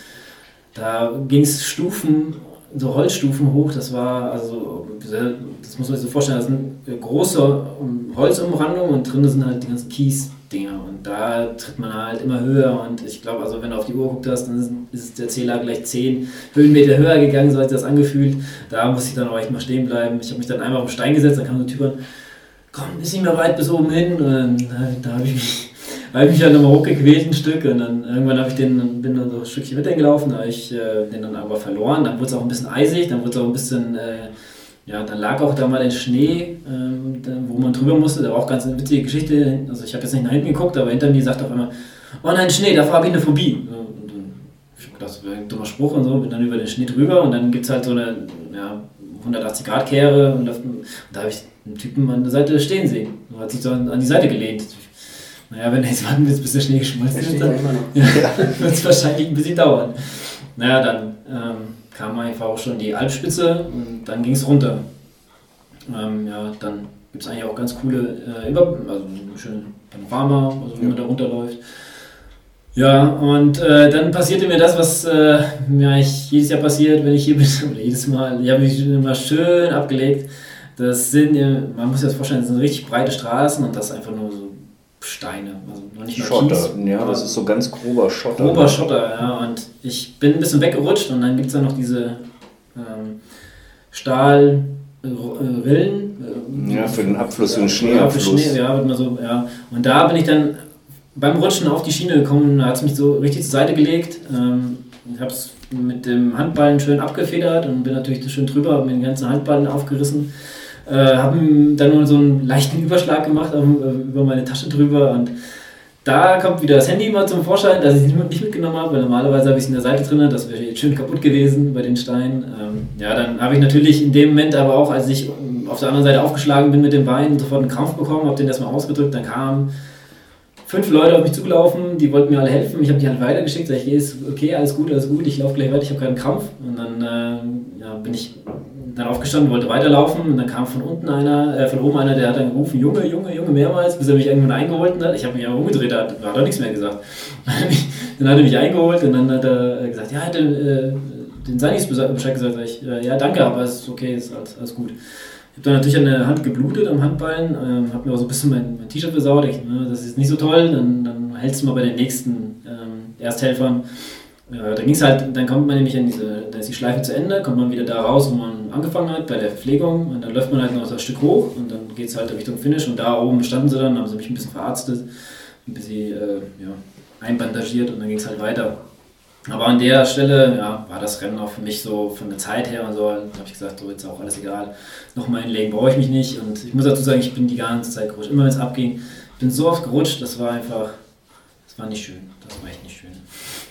Da ging es Stufen, so Holzstufen hoch, das war, also, das muss man sich so vorstellen, das sind große Holzumrandungen und drin sind halt die ganzen Kiesdinger und da tritt man halt immer höher und ich glaube, also wenn du auf die Uhr geguckt hast, dann ist der Zähler gleich zehn Höhenmeter höher gegangen, so hat sich das angefühlt. Da musste ich dann auch echt mal stehen bleiben. Ich habe mich dann einmal auf den Stein gesetzt, dann kam so ein Typ an, komm, ist nicht mehr weit bis oben hin und dann, da habe ich mich Da habe ich mich halt nochmal hochgequält ein Stück und dann irgendwann habe ich den, bin dann so ein Stückchen mit gelaufen, da habe ich äh, den dann aber verloren, dann wurde es auch ein bisschen eisig, dann wurde es auch ein bisschen, äh, ja, dann lag auch da mal der Schnee, ähm, da, wo man drüber musste, da war auch ganz eine witzige Geschichte, also ich habe jetzt nicht nach hinten geguckt, aber hinter mir sagt auf einmal, oh nein, Schnee, davor habe ich eine Phobie. Und dann ich habe gedacht, das wäre ein dummer Spruch und so, bin dann über den Schnee drüber und dann gibt es halt so eine, ja, hundertachtzig Grad Kehre und, und da habe ich einen Typen an der Seite stehen sehen, er hat sich so an, an die Seite gelehnt. Naja, wenn er jetzt warten willst, bis der Schnee geschmolzen ist, dann ja, wird es wahrscheinlich ein bisschen dauern. Naja, dann ähm, kam einfach auch schon die Alpspitze und dann ging es runter. Ähm, ja, dann gibt es eigentlich auch ganz coole äh, Über also ein schönes Panorama, also wie man da runterläuft. Ja, und äh, dann passierte mir das, was äh, mir eigentlich jedes Jahr passiert, wenn ich hier bin, oder jedes Mal. Ich habe mich immer schön abgelegt. Das sind, man muss sich das vorstellen, das sind richtig breite Straßen und das ist einfach nur so Steine, also noch nicht mal Schotter, Kies. ja, das ist so ganz grober Schotter. Grober Schotter, ja, und ich bin ein bisschen weggerutscht und dann gibt es da noch diese ähm, Stahlrillen. Äh, ja, für den Abfluss, für den ja, Schneeabfluss. Für Schnee, ja, wird man so, ja. Und da bin ich dann beim Rutschen auf die Schiene gekommen, da hat es mich so richtig zur Seite gelegt. Ähm, ich habe es mit dem Handballen schön abgefedert und bin natürlich schön drüber, habe mir den ganzen Handballen aufgerissen. Äh, habe dann nur so einen leichten Überschlag gemacht auf, äh, über meine Tasche drüber und da kommt wieder das Handy mal zum Vorschein, das ich nicht mitgenommen habe, weil normalerweise habe ich es in der Seite drin, das wäre jetzt schön kaputt gewesen bei den Steinen. Ähm, ja, dann habe ich natürlich in dem Moment aber auch, als ich auf der anderen Seite aufgeschlagen bin mit dem Bein, sofort einen Krampf bekommen, habe den erstmal ausgedrückt, dann kamen fünf Leute auf mich zugelaufen, die wollten mir alle helfen, ich habe die halt weitergeschickt, sag ich, ist okay, alles gut, alles gut, ich laufe gleich weiter, ich habe keinen Krampf und dann äh, ja, bin ich dann aufgestanden, wollte weiterlaufen und dann kam von unten einer, äh, von oben einer, der hat dann gerufen, Junge, Junge, Junge, mehrmals, bis er mich irgendwann eingeholt hat. Ich habe mich aber umgedreht, da hat, hat er nichts mehr gesagt. Dann hat er mich eingeholt und dann hat er gesagt, ja, hat er, äh, den Sanis Bescheid gesagt, ich, äh, ja, danke, aber es ist okay, ist alles, alles gut. Ich habe dann natürlich an der Hand geblutet, am Handballen, ähm, habe mir auch so ein bisschen mein, mein T-Shirt versaut, ich, ne, das ist nicht so toll, dann, dann hältst du mal bei den nächsten ähm, Ersthelfern. Ja, dann ging's halt, dann kommt man nämlich in diese, da ist die Schleife zu Ende, kommt man wieder da raus, wo man angefangen hat, bei der Verpflegung und dann läuft man halt noch das Stück hoch und dann geht es halt Richtung Finish und da oben standen sie dann, haben sie mich ein bisschen verarztet, ein bisschen äh, ja, einbandagiert und dann ging es halt weiter. Aber an der Stelle ja, war das Rennen auch für mich so von der Zeit her und so, dann habe ich gesagt, so jetzt auch alles egal, nochmal hinlegen brauche ich mich nicht und ich muss dazu sagen, ich bin die ganze Zeit gerutscht, immer wenn es abging, ich bin so oft gerutscht, das war einfach, das war nicht schön, das war echt nicht schön.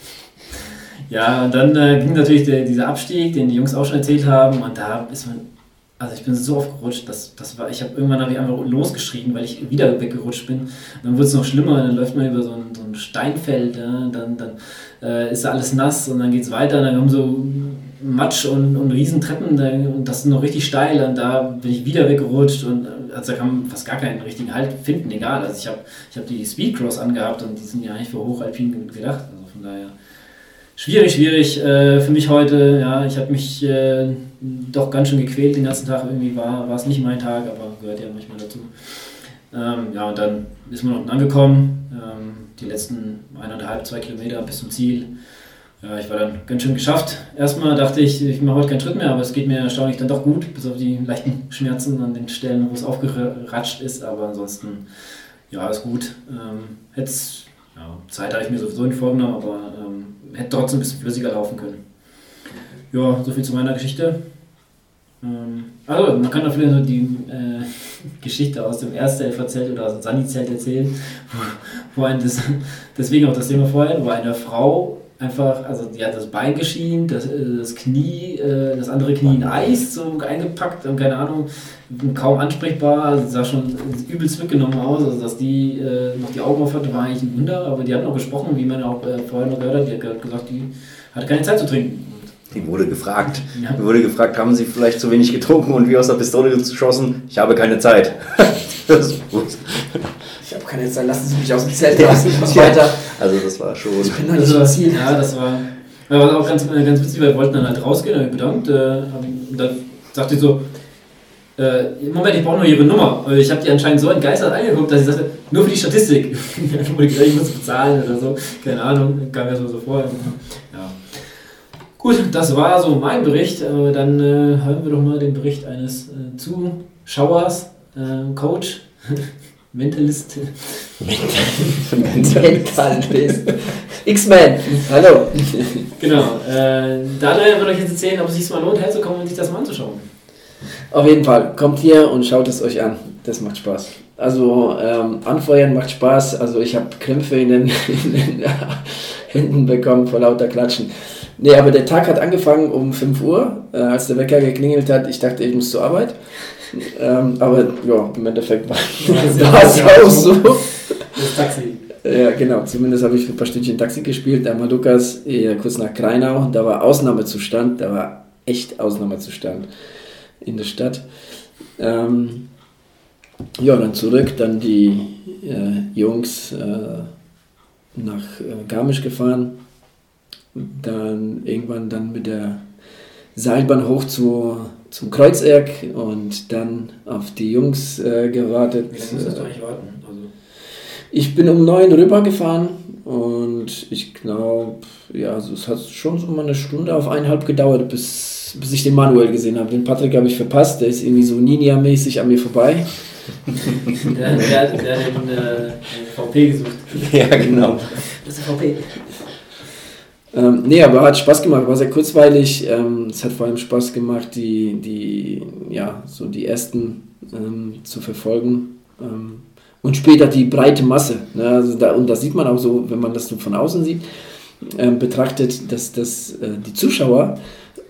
Ja, und dann äh, ging natürlich der, dieser Abstieg, den die Jungs auch schon erzählt haben und da ist man, also ich bin so oft gerutscht, das, das war, ich habe irgendwann habe ich einfach losgeschrien, weil ich wieder weggerutscht bin. Dann wird es noch schlimmer, dann läuft man über so ein, so ein Steinfeld, ja, dann, dann äh, ist da alles nass und dann geht es weiter, und dann kommen so Matsch und, und Riesentreppen da, und das ist noch richtig steil und da bin ich wieder weggerutscht und also da kann man fast gar keinen richtigen Halt finden, egal. Also ich habe ich hab die Speedcross angehabt und die sind ja eigentlich für Hochalpin gedacht, also von daher schwierig, schwierig äh, für mich heute. Ja, ich habe mich äh, doch ganz schön gequält den ganzen Tag. Irgendwie war, war es nicht mein Tag, aber gehört ja manchmal dazu. Ähm, ja, und dann ist man unten angekommen. Ähm, die letzten eineinhalb, zwei Kilometer bis zum Ziel. Ja, ich war dann ganz schön geschafft. Erstmal dachte ich, ich mache heute keinen Schritt mehr, aber es geht mir erstaunlich dann doch gut, bis auf die leichten Schmerzen an den Stellen, wo es aufgeratscht ist. Aber ansonsten, ja, ist gut. Ähm, hätt's, ja, Zeit habe ich mir sowieso nicht vorgenommen, aber ähm, hätte trotzdem ein bisschen flüssiger laufen können. Ja, soviel zu meiner Geschichte. Ähm, also, man kann doch vielleicht so die äh, Geschichte aus dem Erstelf erzählt oder aus dem Sani-Zelt erzählen, wo, wo ein, das, deswegen auch das Thema vorher, wo eine Frau einfach, also die hat das Bein geschient, das, das Knie, das andere Knie in Eis so eingepackt und keine Ahnung, kaum ansprechbar, also sah schon übelst mitgenommen aus, also dass die äh, noch die Augen auf hatte, war eigentlich ein Wunder, aber die hat noch gesprochen, wie man auch äh, vorher noch gehört hat, die hat gesagt, die hatte keine Zeit zu trinken. Die wurde gefragt. Ja. Die wurde gefragt, haben Sie vielleicht zu wenig getrunken und wie aus der Pistole geschossen? Ich habe keine Zeit. Das ist gut. Ich habe keine Zeit, lassen Sie mich aus dem Zelt raus, ich muss weiter. Also das war schon... Ich bin noch nicht passiert. Ja, das war, das war auch ganz, ganz witzig, weil wir wollten dann halt rausgehen, haben mich bedankt, äh, und dann sagte ich so, äh, Moment, ich brauche nur Ihre Nummer. Ich habe die anscheinend so entgeistert angeguckt, dass ich sagte, nur für die Statistik. Ich muss bezahlen oder so, keine Ahnung, kam mir so, so vor. Ja. Gut, das war so mein Bericht. Äh, dann äh, hören wir doch mal den Bericht eines äh, Zuschauers, äh, Coach, Mentalist. Mentalist. X-Men, hallo. Genau. Äh, Daniel wird euch jetzt erzählen, ob es sich mal lohnt, herzukommen und sich das mal anzuschauen. Auf jeden Fall, kommt hier und schaut es euch an. Das macht Spaß. Also ähm, anfeuern macht Spaß. Also ich habe Krämpfe in den, in den Händen bekommen vor lauter Klatschen. Nee, aber der Tag hat angefangen um fünf Uhr, äh, als der Wecker geklingelt hat. Ich dachte, ich muss zur Arbeit. Ähm, aber ja, im Endeffekt war es auch so. Das Taxi. Ja, genau. Zumindest habe ich für ein paar Stündchen Taxi gespielt. Einmal Lukas, eher kurz nach Kreinau. Da war Ausnahmezustand. Da war echt Ausnahmezustand in der Stadt. Ähm, ja, dann zurück. Dann die äh, Jungs äh, nach äh, Garmisch gefahren. Dann irgendwann dann mit der Seilbahn hoch zu, zum Kreuzerg und dann auf die Jungs äh, gewartet. Wie lange musstest du eigentlich warten? Also Ich bin um neun rübergefahren und ich glaube, ja, also es hat schon so mal eine Stunde auf eineinhalb gedauert, bis, bis ich den Manuel gesehen habe. Den Patrick habe ich verpasst, der ist irgendwie so Ninja-mäßig an mir vorbei. Der, der, der hat den äh, V P gesucht. Ja, genau. Das ist der V P. Ähm, nee, aber hat Spaß gemacht, war sehr kurzweilig. Ähm, es hat vor allem Spaß gemacht, die, die, ja, so die ersten ähm, zu verfolgen. Ähm, und später die breite Masse. Ne? Also da, und das sieht man auch so, wenn man das so von außen sieht, ähm, betrachtet, dass, dass äh, die Zuschauer,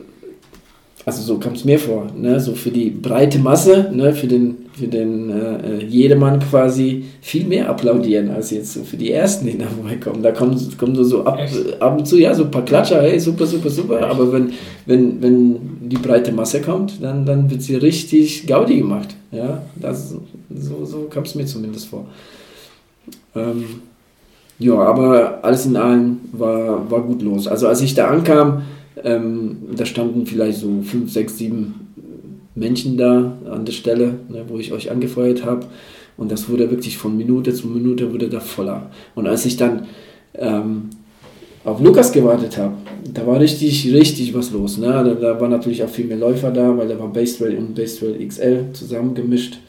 also so kam es mir vor, ne? So für die breite Masse, ne? für den, für den äh, jedermann quasi viel mehr applaudieren, als jetzt so für die Ersten, die da vorbeikommen. Da kommen, kommen so, so ab, ab und zu, ja, so ein paar Klatscher, hey, super, super, super, Echt? aber wenn, wenn, wenn die breite Masse kommt, dann, dann wird sie richtig Gaudi gemacht. Ja, das, so, so kam es mir zumindest vor. Ähm, ja, aber alles in allem war, war gut los. Also als ich da ankam, ähm, da standen vielleicht so fünf, sechs, sieben Menschen da an der Stelle, ne, wo ich euch angefeuert habe. Und das wurde wirklich von Minute zu Minute wurde da voller. Und als ich dann ähm, auf Lukas gewartet habe, da war richtig, richtig was los. Ne? Da, da war natürlich auch viel mehr Läufer da, weil da war Basetrail und Basetrail X L zusammengemischt.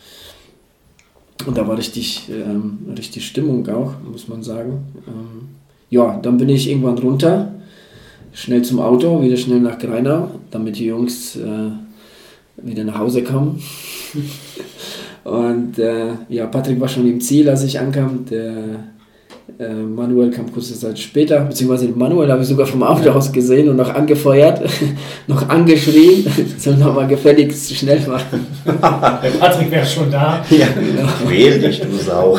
Und da war richtig, ähm, richtig Stimmung auch, muss man sagen. Ähm, ja, dann bin ich irgendwann runter, schnell zum Auto, wieder schnell nach Greinau, damit die Jungs äh, wieder nach Hause kommen. Und äh, ja, Patrick war schon im Ziel, als ich ankam. Der äh, Manuel kam kurze Zeit später, beziehungsweise den Manuel habe ich sogar vom Auto aus gesehen und noch angefeuert, noch angeschrien, soll nochmal gefälligst schnell machen. Der Patrick wäre schon da. Ja, genau. Wähl dich, du Sau.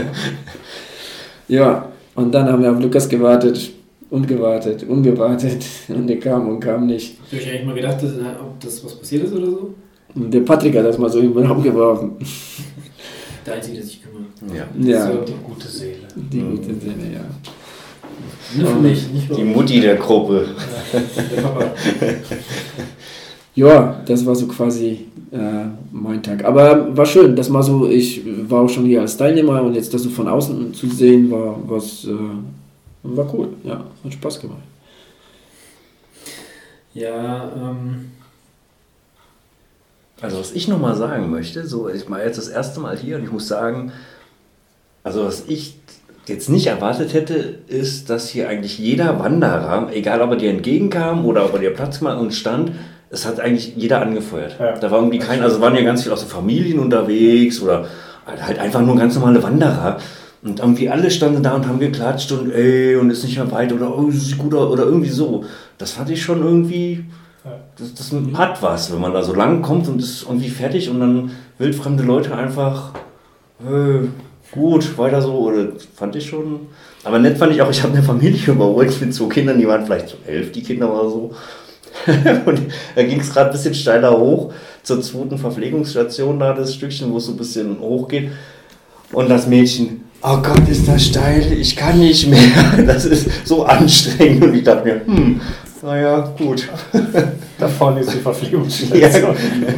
Ja, und dann haben wir auf Lukas gewartet und gewartet und gewartet und der kam und kam nicht. Hast du euch eigentlich mal gedacht, dass, ob das was passiert ist oder so? Und der Patrick hat das mal so in den Raum geworfen. Der Einzige, der sich kümmert. Ja. Ja, So, die gute Seele. die gute Seele, ja. Nur für mich, nicht für Die Mutti der Gruppe. der Papa. Ja, das war so quasi äh, mein Tag. Aber war schön, das mal so, ich war auch schon hier als Teilnehmer und jetzt das so von außen zu sehen, war was, äh, war cool. Ja, hat Spaß gemacht. Ja, ähm... Also was ich nochmal sagen möchte, so ich war jetzt das erste Mal hier und ich muss sagen, also was ich jetzt nicht erwartet hätte, ist, dass hier eigentlich jeder Wanderer, egal ob er dir entgegenkam oder ob er dir Platz gemacht und stand, es hat eigentlich jeder angefeuert. Ja. Da war irgendwie kein, also waren ja ganz viele auch so Familien unterwegs oder halt einfach nur ganz normale Wanderer. Und irgendwie alle standen da und haben geklatscht und ey, und ist nicht mehr weit oder oh, das ist gut oder irgendwie so. Das fand ich schon irgendwie, das, das hat was, wenn man da so lang kommt und ist irgendwie fertig und dann wildfremde Leute einfach, äh, gut, weiter so, oder fand ich schon. Aber nett fand ich auch, ich habe eine Familie überholt mit zwei Kindern, die waren vielleicht so elf, die Kinder oder so. Und da ging es gerade ein bisschen steiler hoch zur zweiten Verpflegungsstation, da das Stückchen, wo es so ein bisschen hoch geht. Und das Mädchen, oh Gott, ist das steil, ich kann nicht mehr. Das ist so anstrengend. Und ich dachte mir, hm, naja, gut. Da vorne ist die Verpflegungsstation.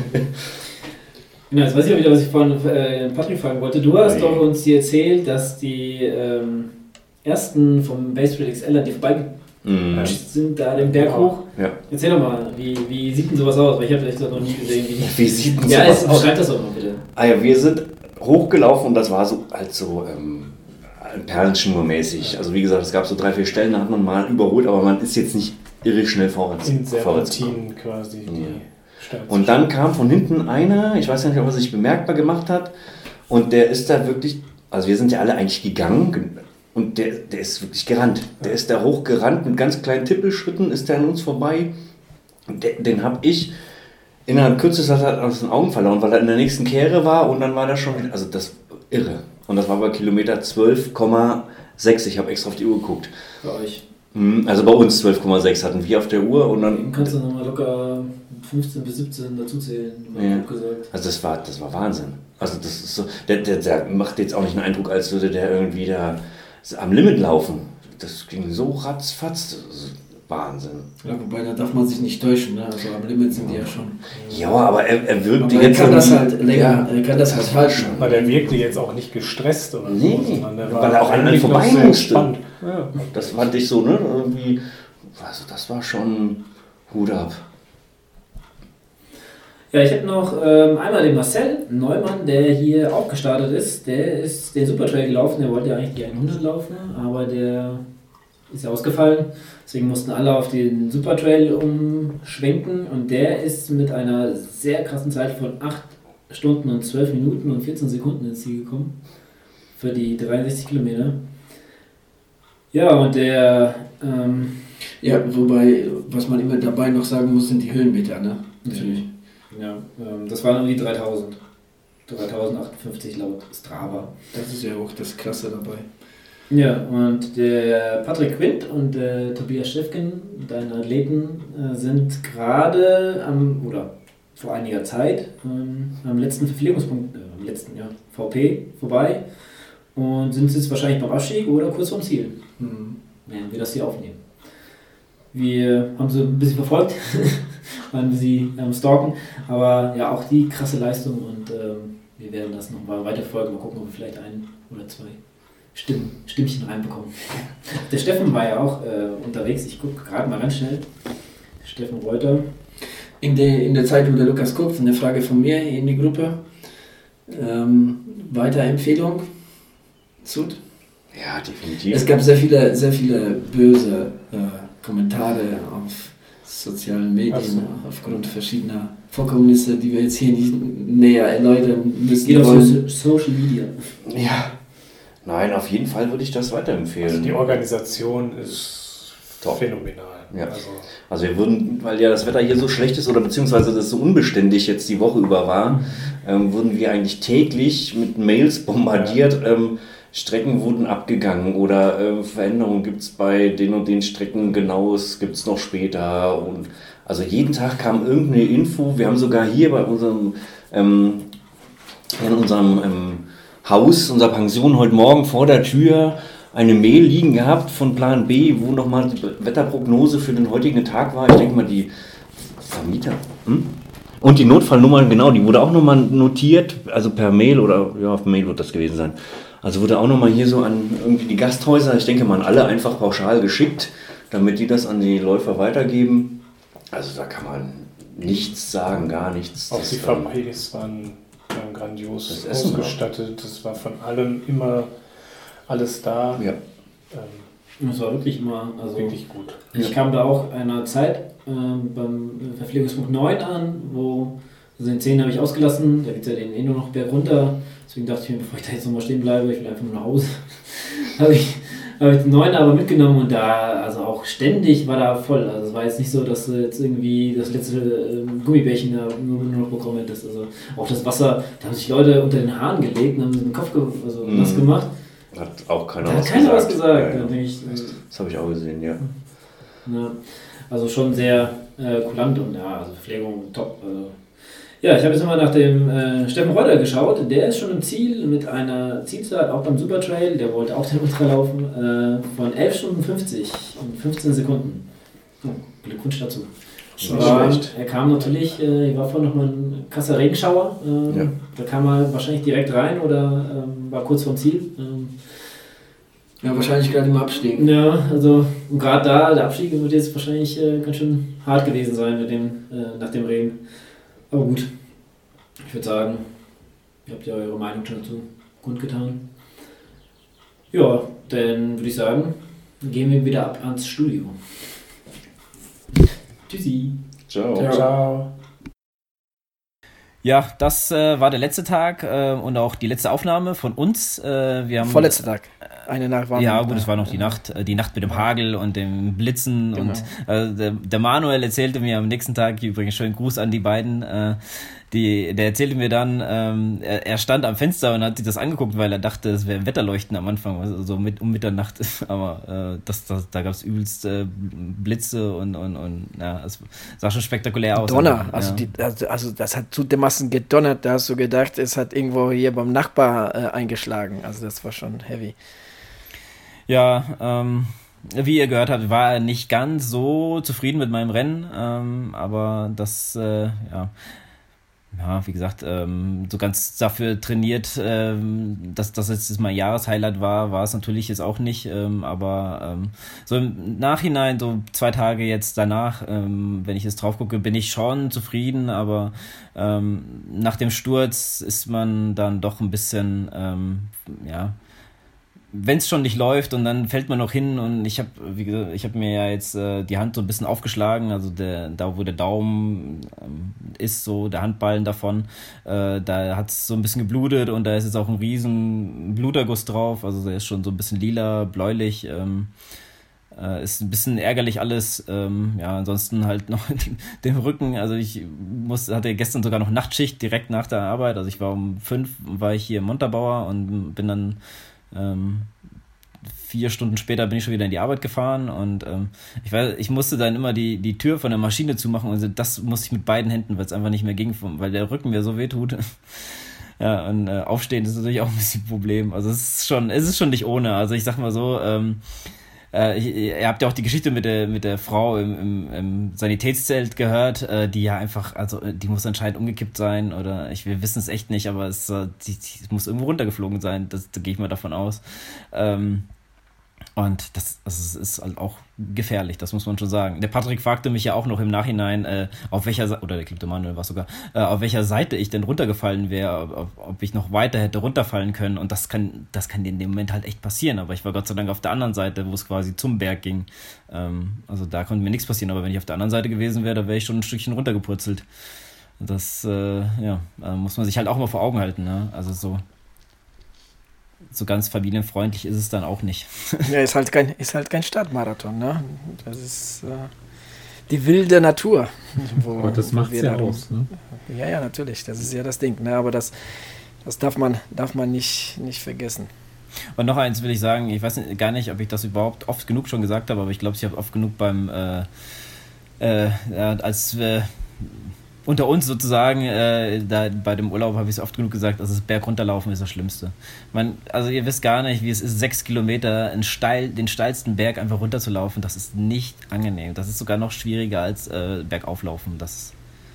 Genau, jetzt weiß ich auch wieder, was ich von äh, Patrick fragen wollte. Du hast Nee. doch uns hier erzählt, dass die ähm, ersten vom Base Trail X L an dir vorbeigegangen Mhm. sind, da den Berg hoch. Ja. Erzähl doch mal, wie, wie sieht denn sowas aus? Weil ich habe das noch nie gesehen. Wie, Wie sieht denn ja, sowas es, aus? beschreib das doch mal bitte. Ah ja, wir sind hochgelaufen und das war so halt so ähm, Perlenschnur-mäßig. Also wie gesagt, es gab so drei, vier Stellen, da hat man mal überholt, aber man ist jetzt nicht irre schnell vorwärts. In vorwärts gekommen. Serpentinen quasi. Ja. Die Steine Und dann kam von hinten einer, ich weiß nicht, ob er sich bemerkbar gemacht hat, und der ist da wirklich, also wir sind ja alle eigentlich gegangen, und der, der ist wirklich gerannt. Der ist da hochgerannt, mit ganz kleinen Tippelschritten ist der an uns vorbei. Und der, den habe ich innerhalb kürzester Zeit aus den Augen verloren, weil er in der nächsten Kehre war und dann war der schon wieder, also das irre. Und das war bei Kilometer zwölf Komma sechs, ich habe extra auf die Uhr geguckt. Bei euch. Hm, Also bei uns zwölf Komma sechs hatten wir auf der Uhr und Eben dann, kannst du nochmal locker fünfzehn bis siebzehn dazuzählen, Ja. ja. gesagt. also das war, das war Wahnsinn. Also das ist so, der, der, der macht jetzt auch nicht einen Eindruck, als würde der irgendwie da am Limit laufen. Das ging so ratzfatz, das ist Wahnsinn. Ja, wobei, da darf man sich nicht täuschen, ne? Also am Limit sind die ja schon. Ja, aber er, er wirkte Aber er jetzt kann das irgendwie- halt länger, Ja, er kann das halt war halten. schon. Weil der wirkte jetzt auch nicht gestresst oder Nee, so, sondern der war weil er auch an allen eigentlich noch vorbei sehr musste. entspannt. Ja, das fand ich so, ne? Irgendwie, also das war schon Hut ab. Ja, ich habe noch ähm, einmal den Marcel Neumann, der hier auch gestartet ist. Der ist den Supertrail gelaufen, der wollte ja eigentlich die hundert laufen, aber der ist ja ausgefallen. Deswegen mussten alle auf den Supertrail umschwenken und der ist mit einer sehr krassen Zeit von acht Stunden und zwölf Minuten und vierzehn Sekunden ins Ziel gekommen. Für die dreiundsechzig Kilometer. Ja, und der... Ähm, Ja, wobei, was man immer dabei noch sagen muss, sind die Höhenmeter, ne? Natürlich. Ja, ähm, das waren irgendwie dreitausend. dreitausendachtundfünfzig laut Strava. Das ist ja auch das Klasse dabei. Ja, und der Patrick Quint und der Tobias Steffken, deine Athleten, äh, sind gerade am, oder vor einiger Zeit, ähm, am letzten Verpflegungspunkt, äh, am letzten, ja, V P vorbei und sind jetzt wahrscheinlich beim Abstieg oder kurz vorm Ziel, Mhm. während wir das hier aufnehmen. Wir haben sie ein bisschen verfolgt, waren sie am Stalken, aber ja, auch die krasse Leistung und ähm, wir werden das noch mal weiter verfolgen, mal gucken, ob wir vielleicht ein oder zwei Stimmen, Stimmchen reinbekommen. Der Steffen war ja auch äh, unterwegs, ich gucke gerade mal ganz schnell. Steffen Reuter. In der, in der Zeit, wo der Lukas guckt, eine Frage von mir in die Gruppe. Ähm, Weiterempfehlung? Sud? Ja, definitiv. Es gab sehr viele, sehr viele böse äh, Kommentare auf sozialen Medien Ach so. aufgrund verschiedener Vorkommnisse, die wir jetzt hier nicht näher erläutern müssen. Geht auf wollen. so Social Media. Ja. Nein, auf jeden Fall würde ich das weiterempfehlen. Also die Organisation ist Top. phänomenal. Ja. Also, Also wir würden, weil ja das Wetter hier so schlecht ist oder beziehungsweise das so unbeständig jetzt die Woche über war, ähm, wurden wir eigentlich täglich mit Mails bombardiert. Ähm, Strecken wurden abgegangen oder äh, Veränderungen gibt es bei den und den Strecken, genaues gibt es noch später. Und also jeden Tag kam irgendeine Info. Wir haben sogar hier bei unserem, ähm, in unserem ähm, Haus, unserer Pension heute Morgen vor der Tür eine Mail liegen gehabt von Plan B, wo nochmal die Wetterprognose für den heutigen Tag war. Ich denke mal, die Vermieter. Hm? Und die Notfallnummer, genau, die wurde auch nochmal notiert, also per Mail oder ja, auf Mail wird das gewesen sein. Also wurde auch nochmal hier so an irgendwie die Gasthäuser, ich denke mal an alle einfach pauschal geschickt, damit die das an die Läufer weitergeben. Also da kann man nichts sagen, gar nichts. auch Das, die ähm, Fabris waren ähm, grandios Das Essen ausgestattet. Das war von allem immer alles da. Ja. Ähm, Und es war wirklich immer, also Wirklich gut. ich Ja. kam da auch einer Zeit ähm, beim Verpflegungspunkt neun an, wo, also den zehn habe ich ausgelassen, da geht es ja den eh nur noch berg runter, deswegen dachte ich mir, bevor ich da jetzt nochmal stehen bleibe, ich will einfach nur nach Hause, habe ich, hab ich den neun aber mitgenommen und da, also auch ständig war da voll, also es war jetzt nicht so, dass du jetzt irgendwie das letzte ähm, Gummibärchen da nur, nur noch bekommen hättest, also auch das Wasser, da haben sich Leute unter den Haaren gelegt und haben den Kopf ge also Mhm. nass gemacht. Hat auch keiner Da hat was keiner was gesagt. gesagt. Ja, Da ja. denke ich, Das habe ich auch gesehen, ja. ja, also schon sehr äh, kulant und ja, also Verpflegung top. Also. Ja, ich habe jetzt nochmal nach dem äh, Steffen Reuter geschaut. Der ist schon im Ziel mit einer Zielzeit, auch beim Supertrail. Der wollte auch den Ultra laufen, äh, von elf Stunden fünfzig und fünfzehn Sekunden. Oh, Glückwunsch dazu. Schon Aber schlecht. er kam natürlich, äh, hier war vorhin nochmal ein krasser Regenschauer. Ähm, Ja. Da kam er wahrscheinlich direkt rein oder ähm, war kurz vorm Ziel. Ähm, Ja, wahrscheinlich gerade im Abstieg. Ja, also und gerade da, der Abstieg wird jetzt wahrscheinlich äh, ganz schön hart gewesen sein mit dem, äh, nach dem Regen. Aber gut, ich würde sagen, ihr habt ja eure Meinung schon dazu kundgetan. Ja, dann würde ich sagen, gehen wir wieder ab ans Studio. Tschüssi. Ciao. Ciao. Ciao. Ja, das äh, war der letzte Tag äh, und auch die letzte Aufnahme von uns. Äh, wir haben, Vorletzter Tag. Eine Nacht war Ja, noch- gut, es war noch die Nacht, äh, die Nacht mit dem Hagel und dem Blitzen. Genau. Und äh, der, der Manuel erzählte mir am nächsten Tag, übrigens schönen Gruß an die beiden, äh, die, der erzählte mir dann, ähm, er, er stand am Fenster und hat sich das angeguckt, weil er dachte, es wäre Wetterleuchten am Anfang, also so mit, um Mitternacht. Aber äh, das, das, da gab es übelst äh, Blitze und, und, und ja, es sah schon spektakulär aus. Donner, Aber, also, ja. die, also, also das hat zu dermaßen gedonnert, da hast du gedacht, es hat irgendwo hier beim Nachbar äh, eingeschlagen. Also das war schon heavy. Ja, ähm, wie ihr gehört habt, war er nicht ganz so zufrieden mit meinem Rennen, ähm, aber das, äh, ja, ja, wie gesagt, ähm, so ganz dafür trainiert, ähm, dass das jetzt mein Jahreshighlight war, war es natürlich jetzt auch nicht, ähm, aber ähm, so im Nachhinein, so zwei Tage jetzt danach, ähm, wenn ich jetzt drauf gucke, bin ich schon zufrieden, aber ähm, nach dem Sturz ist man dann doch ein bisschen, ähm, ja, wenn es schon nicht läuft und dann fällt man noch hin und ich habe, wie gesagt, ich habe mir ja jetzt äh, die Hand so ein bisschen aufgeschlagen, also der, da wo der Daumen ähm, ist, so der Handballen davon, äh, da hat es so ein bisschen geblutet und da ist jetzt auch ein riesen Bluterguss drauf, also der ist schon so ein bisschen lila, bläulich, ähm, äh, ist ein bisschen ärgerlich alles, ähm, ja, ansonsten halt noch den, den Rücken, also ich muss, hatte gestern sogar noch Nachtschicht direkt nach der Arbeit, also ich war um fünf, war ich hier im Montabaur und bin dann Ähm, vier Stunden später bin ich schon wieder in die Arbeit gefahren und ähm, ich weiß, ich musste dann immer die, die Tür von der Maschine zumachen und das musste ich mit beiden Händen, weil es einfach nicht mehr ging, weil der Rücken mir so weh tut. Ja, und äh, aufstehen ist natürlich auch ein bisschen ein Problem. Also es ist schon, es ist schon nicht ohne. Also ich sag mal so, ähm, äh, ich, ihr habt ja auch die Geschichte mit der mit der Frau im, im, im Sanitätszelt gehört, äh, die ja einfach, also die muss anscheinend umgekippt sein oder ich, wir wissen es echt nicht, aber es, äh, die, die muss irgendwo runtergeflogen sein, das, da gehe ich mal davon aus. Ähm, Und das, also es ist halt auch gefährlich, das muss man schon sagen. Der Patrick fragte mich ja auch noch im Nachhinein, äh, auf welcher Seite, oder der Clip Manuel war sogar, äh, auf welcher Seite ich denn runtergefallen wäre, ob, ob ich noch weiter hätte runterfallen können. Und das kann, das kann in dem Moment halt echt passieren. Aber ich war Gott sei Dank auf der anderen Seite, wo es quasi zum Berg ging. Ähm, also da konnte mir nichts passieren. Aber wenn ich auf der anderen Seite gewesen wäre, da wäre ich schon ein Stückchen runtergepurzelt. Das, äh, ja, äh, muss man sich halt auch mal vor Augen halten. Ne? Also so. So ganz familienfreundlich ist es dann auch nicht. Ja, ist halt kein, ist halt kein Stadtmarathon, ne? Das ist äh, die wilde Natur. Wo, Aber das wo macht wir ja da aus, ne? rum- Ja, ja, natürlich. Das ist ja das Ding, ne? Aber das, das darf man, darf man nicht, nicht vergessen. Und noch eins will ich sagen, ich weiß nicht, gar nicht, ob ich das überhaupt oft genug schon gesagt habe, aber ich glaube, ich habe oft genug beim, äh, äh, ja, als äh, unter uns sozusagen, äh, da bei dem Urlaub habe ich es oft genug gesagt, also das Berg runterlaufen ist das Schlimmste. Man, also ihr wisst gar nicht, wie es ist, sechs Kilometer einen steil, den steilsten Berg einfach runterzulaufen, das ist nicht angenehm. Das ist sogar noch schwieriger als äh, Bergauflaufen. Das,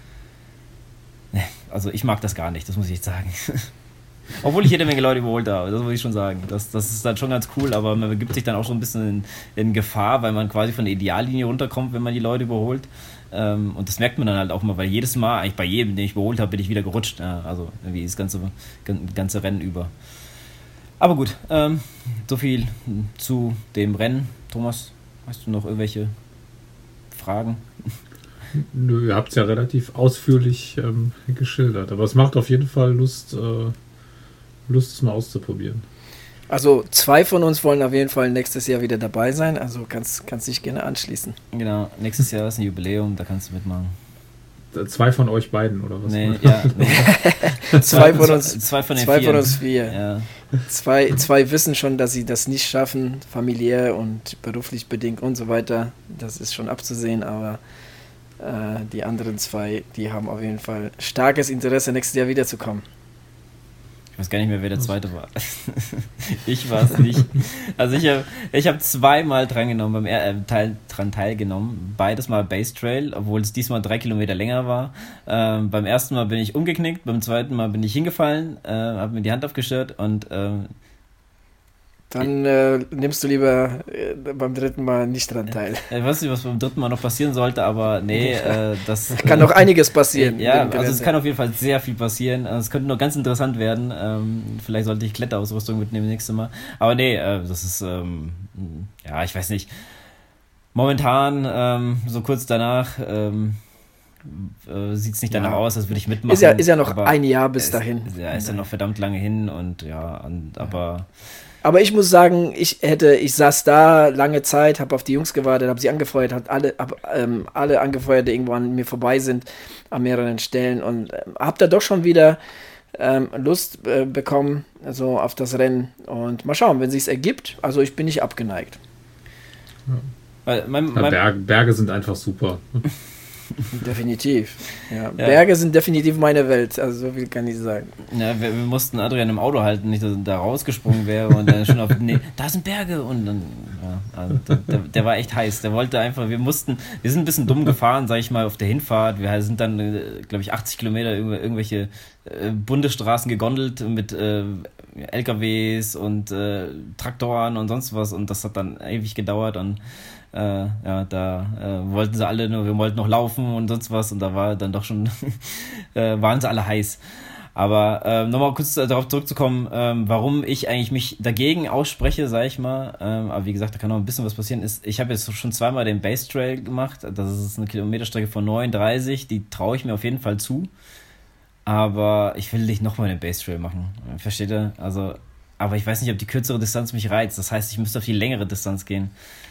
ne, also ich mag das gar nicht, das muss ich jetzt sagen. Obwohl ich jede Menge Leute überholt habe, das muss ich schon sagen. Das, das ist dann schon ganz cool, aber man begibt sich dann auch schon ein bisschen in, in Gefahr, weil man quasi von der Ideallinie runterkommt, wenn man die Leute überholt. Ähm, und das merkt man dann halt auch mal, weil jedes Mal, eigentlich bei jedem, den ich überholt habe, bin ich wieder gerutscht. Ja, also irgendwie das ganze, ganze Rennen über. Aber gut, ähm, so viel zu dem Rennen. Thomas, hast du noch irgendwelche Fragen? Nö, ihr habt es ja relativ ausführlich ähm, geschildert. Aber es macht auf jeden Fall Lust, äh, Lust, es mal auszuprobieren. Also zwei von uns wollen auf jeden Fall nächstes Jahr wieder dabei sein. Also kannst, kannst dich gerne anschließen. Genau, nächstes Jahr ist ein Jubiläum, da kannst du mitmachen. Zwei von euch beiden, oder was? Nee, ja. Nee. Zwei von uns, zwei von den zwei vier. von uns vier. Ja. Zwei, zwei wissen schon, dass sie das nicht schaffen, familiär und beruflich bedingt und so weiter. Das ist schon abzusehen, aber äh, die anderen zwei, die haben auf jeden Fall starkes Interesse, nächstes Jahr wiederzukommen. Ich weiß gar nicht mehr, wer der zweite war. Ich war es nicht. Also ich habe ich hab zweimal dran genommen, beim er- äh, Teil, dran teilgenommen. Beides mal Base Trail, obwohl es diesmal drei Kilometer länger war. Ähm, beim ersten Mal bin ich umgeknickt, beim zweiten Mal bin ich hingefallen, äh, habe mir die Hand aufgestört und ähm, Dann äh, nimmst du lieber äh, beim dritten Mal nicht dran teil. ich weiß nicht, was beim dritten Mal noch passieren sollte, aber nee, äh, das... Kann noch einiges passieren. Ja, mit dem also es Gelände. kann auf jeden Fall sehr viel passieren. Es könnte noch ganz interessant werden. Ähm, vielleicht sollte ich Kletterausrüstung mitnehmen nächstes Mal. Aber nee, äh, das ist, ähm, ja, ich weiß nicht. Momentan, ähm, so kurz danach, ähm, äh, sieht es nicht danach Ja. aus, als würde ich mitmachen. Ist ja, ist ja noch aber ein Jahr bis es- dahin. Ja, ist ja noch verdammt lange hin und ja, und, aber Aber ich muss sagen, ich hätte, ich saß da lange Zeit, habe auf die Jungs gewartet, habe sie angefeuert, hat alle, hab, ähm, alle angefeuert, die irgendwo an mir vorbei sind, an mehreren Stellen und ähm, habe da doch schon wieder ähm, Lust äh, bekommen, also auf das Rennen und mal schauen, wenn sich's ergibt. Also ich bin nicht abgeneigt. weil mein, Ja, mein, Berge, Berge sind einfach super. Definitiv. Ja, Berge sind definitiv meine Welt, also so viel kann ich sagen. Ja, wir, wir mussten Adrian im Auto halten, nicht, dass er da rausgesprungen wäre und dann schon auf, nee, da sind Berge und dann, ja, also der, der, der war echt heiß, der wollte einfach, wir mussten, wir sind ein bisschen dumm gefahren, sag ich mal, auf der Hinfahrt, wir sind dann, glaube ich, achtzig Kilometer irgendw- irgendwelche äh, Bundesstraßen gegondelt mit äh, L K Ws und äh, Traktoren und sonst was und das hat dann ewig gedauert und Äh, ja, da äh, wollten sie alle nur, wir wollten noch laufen und sonst was und da war dann doch schon, äh, waren sie alle heiß. Aber äh, nochmal kurz darauf zurückzukommen, ähm, warum ich eigentlich mich dagegen ausspreche, sag ich mal, ähm, aber wie gesagt, da kann noch ein bisschen was passieren, ist, ich habe jetzt schon zweimal den Base Trail gemacht, das ist eine Kilometerstrecke von neununddreißig, die traue ich mir auf jeden Fall zu, aber ich will nicht nochmal den Base Trail machen, versteht ihr? Also, aber ich weiß nicht, ob die kürzere Distanz mich reizt, das heißt, ich müsste auf die längere Distanz gehen.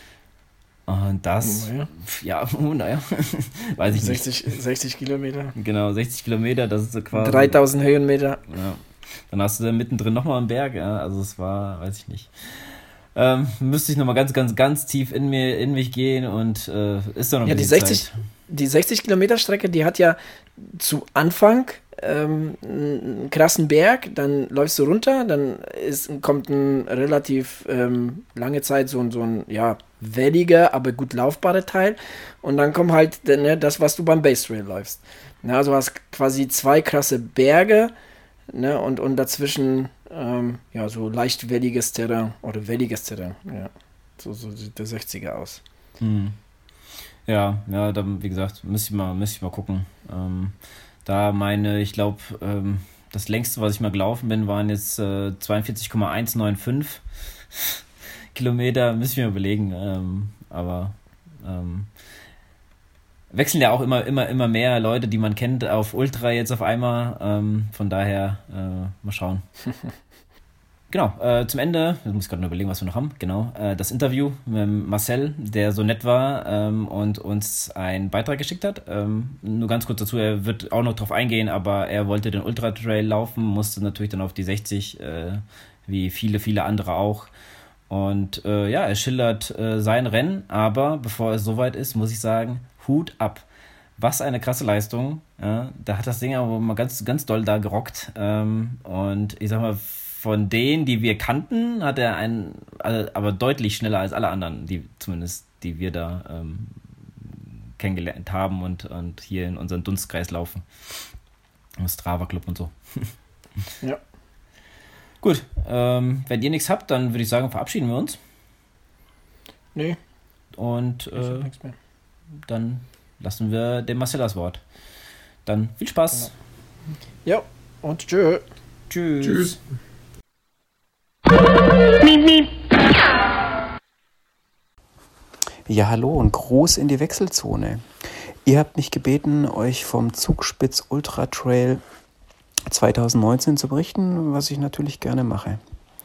Und das, Oh, ja. ja, oh, naja, weiß ich sechzig, sechzig Kilometer, nicht. Genau, sechzig Kilometer, das ist so quasi. dreitausend Höhenmeter. Ja. Dann hast du da mittendrin nochmal einen Berg, ja, also es war, weiß ich nicht. Ähm, müsste ich nochmal ganz, ganz, ganz tief in mir, in mich gehen und äh, ist da noch ein Ja, die bisschen sechzig, Zeit. die sechzig Kilometer Strecke, die hat ja zu Anfang ähm, einen krassen Berg, dann läufst du runter, dann ist, kommt ein relativ ähm, lange Zeit so, ein- so ein, ja, welliger, aber gut laufbarer Teil und dann kommt halt ne, das, was du beim Base Trail läufst. Ja, also du hast quasi zwei krasse Berge, ne, und, und dazwischen ähm, ja, so leicht welliges Terrain oder welliges Terrain, ja. So, so sieht der sechziger aus. Hm. Ja, ja, dann, wie gesagt, müsste ich mal, müsste ich mal gucken. Ähm, da meine, ich glaube, ähm, das längste, was ich mal gelaufen bin, waren jetzt äh, zweiundvierzig Komma hundertfünfundneunzig Kilometer, müsste ich mir überlegen. Ähm, aber ähm, wechseln ja auch immer, immer, immer mehr Leute, die man kennt, auf Ultra jetzt auf einmal. Ähm, von daher, äh, mal schauen. Genau, äh, zum Ende, ich muss gerade nur überlegen, was wir noch haben, genau, äh, das Interview mit Marcel, der so nett war ähm, und uns einen Beitrag geschickt hat. Ähm, nur ganz kurz dazu, er wird auch noch drauf eingehen, aber er wollte den Ultra Trail laufen, musste natürlich dann auf die sechzig, äh, wie viele, viele andere auch. Und äh, ja, er schildert äh, sein Rennen, aber bevor es soweit ist, muss ich sagen, Hut ab. Was eine krasse Leistung. Ja, da hat das Ding aber mal ganz, ganz doll da gerockt. Ähm, und ich sag mal, von denen, die wir kannten, hat er einen, also, aber deutlich schneller als alle anderen, die zumindest, die wir da ähm, kennengelernt haben und, und hier in unseren Dunstkreis laufen. Im Strava Club und so. Ja. Gut, ähm, wenn ihr nichts habt, dann würde ich sagen, verabschieden wir uns. Nee, Und ich äh, hab nichts mehr. dann lassen wir dem Marcel das Wort. Dann viel Spaß. Ja, und tschö. Tschüss. Tschüss. Ja, hallo und Gruß in die Wechselzone. Ihr habt mich gebeten, euch vom Zugspitz Ultra Trail zwanzig neunzehn zu berichten, was ich natürlich gerne mache.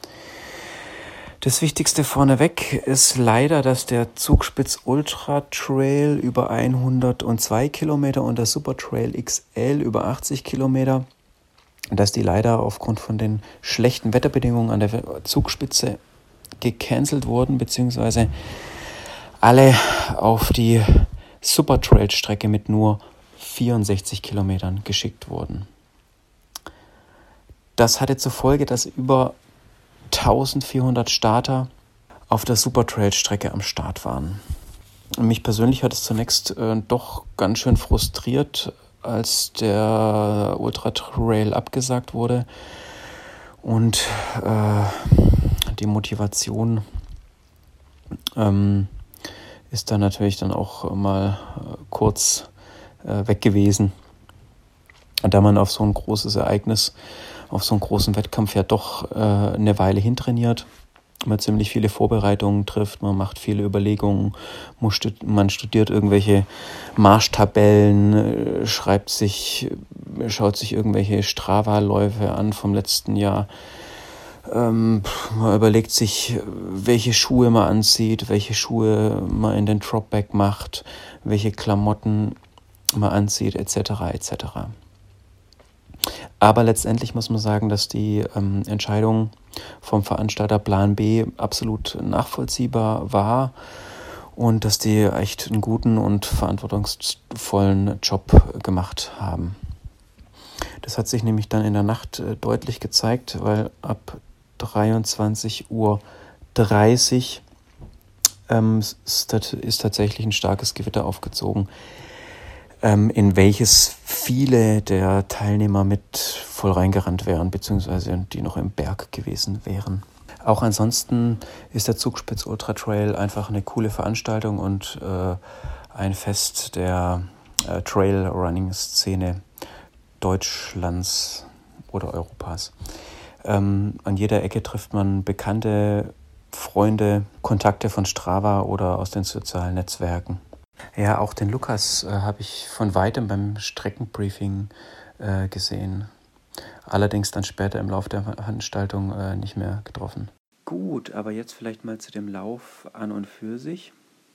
Das Wichtigste vorneweg ist leider, dass der Zugspitz Ultra Trail über hundertzwei Kilometer und der Super Trail X L über achtzig Kilometer, dass die leider aufgrund von den schlechten Wetterbedingungen an der Zugspitze gecancelt wurden, beziehungsweise alle auf die Super Trail Strecke mit nur vierundsechzig Kilometern geschickt wurden. Das hatte zur Folge, dass über eintausendvierhundert Starter auf der Super Trail Strecke am Start waren. Und mich persönlich hat es zunächst äh, doch ganz schön frustriert, als der Ultra Trail abgesagt wurde und äh, die Motivation ähm, ist dann natürlich dann auch mal äh, kurz äh, weg gewesen. Und da man auf so ein großes Ereignis, auf so einen großen Wettkampf ja doch äh, eine Weile hintrainiert, man ziemlich viele Vorbereitungen trifft, man macht viele Überlegungen, man studiert irgendwelche Marschtabellen, schreibt sich, schaut sich irgendwelche Strava-Läufe an vom letzten Jahr. Ähm, man überlegt sich, welche Schuhe man anzieht, welche Schuhe man in den Dropback macht, welche Klamotten man anzieht, et cetera et cetera. Aber letztendlich muss man sagen, dass die ähm, Entscheidung vom Veranstalter Plan B absolut nachvollziehbar war und dass die echt einen guten und verantwortungsvollen Job gemacht haben. Das hat sich nämlich dann in der Nacht äh, deutlich gezeigt, weil ab dreiundzwanzig Uhr dreißig ähm, ist, ist tatsächlich ein starkes Gewitter aufgezogen, in welches viele der Teilnehmer mit voll reingerannt wären, beziehungsweise die noch im Berg gewesen wären. Auch ansonsten ist der Zugspitz Ultra Trail einfach eine coole Veranstaltung und äh, ein Fest der äh, Trail-Running-Szene Deutschlands oder Europas. Ähm, an jeder Ecke trifft man Bekannte, Freunde, Kontakte von Strava oder aus den sozialen Netzwerken. Ja, auch den Lukas äh, habe ich von weitem beim Streckenbriefing äh, gesehen. Allerdings dann später im Laufe der Veranstaltung äh, nicht mehr getroffen. Gut, aber jetzt vielleicht mal zu dem Lauf an und für sich.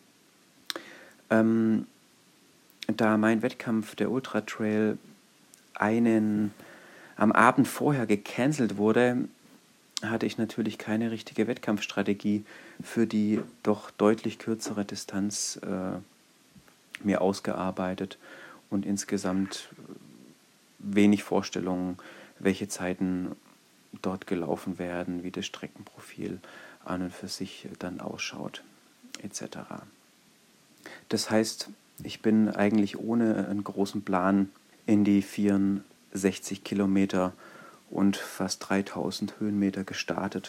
Ähm, da mein Wettkampf, der Ultra Trail, einen am Abend vorher gecancelt wurde, hatte ich natürlich keine richtige Wettkampfstrategie für die doch deutlich kürzere Distanz äh, mir ausgearbeitet und insgesamt wenig Vorstellungen, welche Zeiten dort gelaufen werden, wie das Streckenprofil an und für sich dann ausschaut, et cetera. Das heißt, ich bin eigentlich ohne einen großen Plan in die vierundsechzig Kilometer und fast dreitausend Höhenmeter gestartet.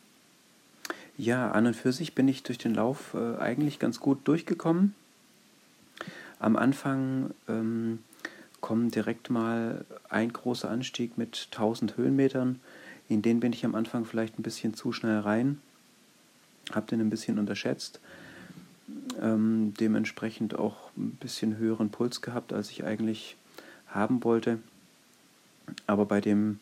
Ja, an und für sich bin ich durch den Lauf äh, eigentlich ganz gut durchgekommen. Am Anfang ähm, kommt direkt mal ein großer Anstieg mit tausend Höhenmetern. In den bin ich am Anfang vielleicht ein bisschen zu schnell rein, habe den ein bisschen unterschätzt, ähm, dementsprechend auch ein bisschen höheren Puls gehabt, als ich eigentlich haben wollte. Aber bei dem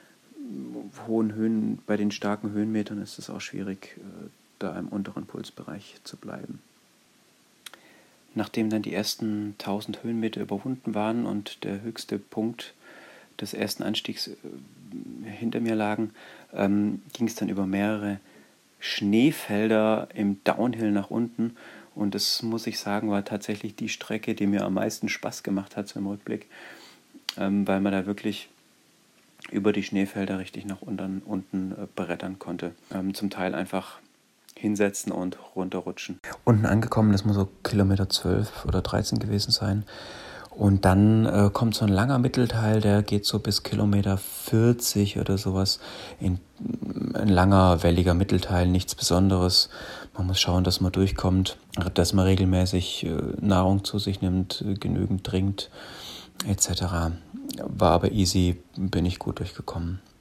hohen Höhen, bei den starken Höhenmetern ist es auch schwierig, äh, da im unteren Pulsbereich zu bleiben. Nachdem dann die ersten tausend Höhenmeter überwunden waren und der höchste Punkt des ersten Anstiegs äh, hinter mir lagen, ähm, ging es dann über mehrere Schneefelder im Downhill nach unten. Und das, muss ich sagen, war tatsächlich die Strecke, die mir am meisten Spaß gemacht hat, so im Rückblick, ähm, weil man da wirklich über die Schneefelder richtig nach unten, unten äh, brettern konnte. Ähm, zum Teil einfach hinsetzen und runterrutschen. Unten angekommen, das muss so Kilometer zwölf oder dreizehn gewesen sein. Und dann äh, kommt so ein langer Mittelteil, der geht so bis Kilometer vierzig oder sowas. In, ein langer, welliger Mittelteil, nichts Besonderes. Man muss schauen, dass man durchkommt, dass man regelmäßig äh, Nahrung zu sich nimmt, äh, genügend trinkt, et cetera. War aber easy, bin ich gut durchgekommen.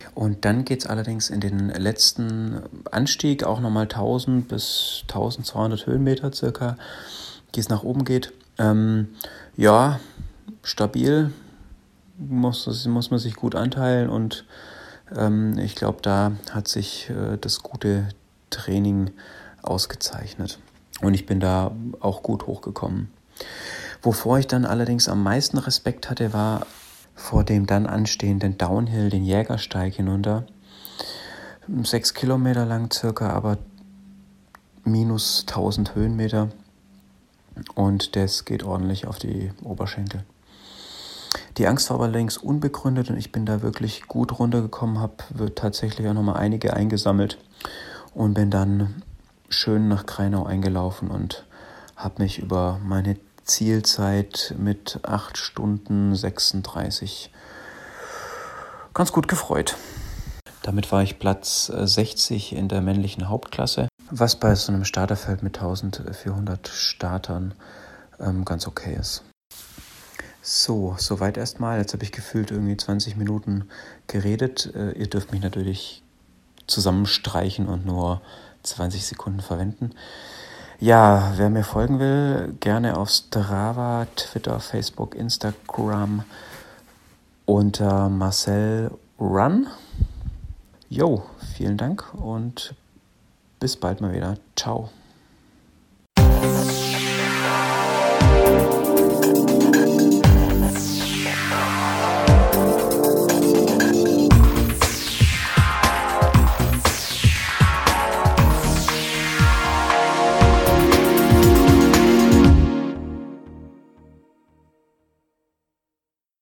Und dann geht es allerdings in den letzten Anstieg, auch nochmal tausend bis tausendzweihundert Höhenmeter circa, die es nach oben geht. Ähm, ja, stabil, muss, muss man sich gut anteilen und ähm, ich glaube, da hat sich äh, das gute Training ausgezeichnet. Und ich bin da auch gut hochgekommen. Wovor ich dann allerdings am meisten Respekt hatte, war vor dem dann anstehenden Downhill, den Jägersteig hinunter. Sechs Kilometer lang circa, aber minus tausend Höhenmeter. Und das geht ordentlich auf die Oberschenkel. Die Angst war allerdings unbegründet und ich bin da wirklich gut runtergekommen, habe tatsächlich auch nochmal einige eingesammelt und bin dann schön nach Kreinau eingelaufen und habe mich über meine Zielzeit mit acht Stunden sechsunddreißig ganz gut gefreut. Damit war ich Platz sechzig in der männlichen Hauptklasse, was bei so einem Starterfeld mit eintausendvierhundert Startern ähm, ganz okay ist. So, soweit erstmal. Jetzt habe ich gefühlt irgendwie zwanzig Minuten geredet. Äh, ihr dürft mich natürlich zusammenstreichen und nur zwanzig Sekunden verwenden. Ja, wer mir folgen will, gerne auf Strava, Twitter, Facebook, Instagram unter Marcel Run. Jo, vielen Dank und bis bald mal wieder. Ciao.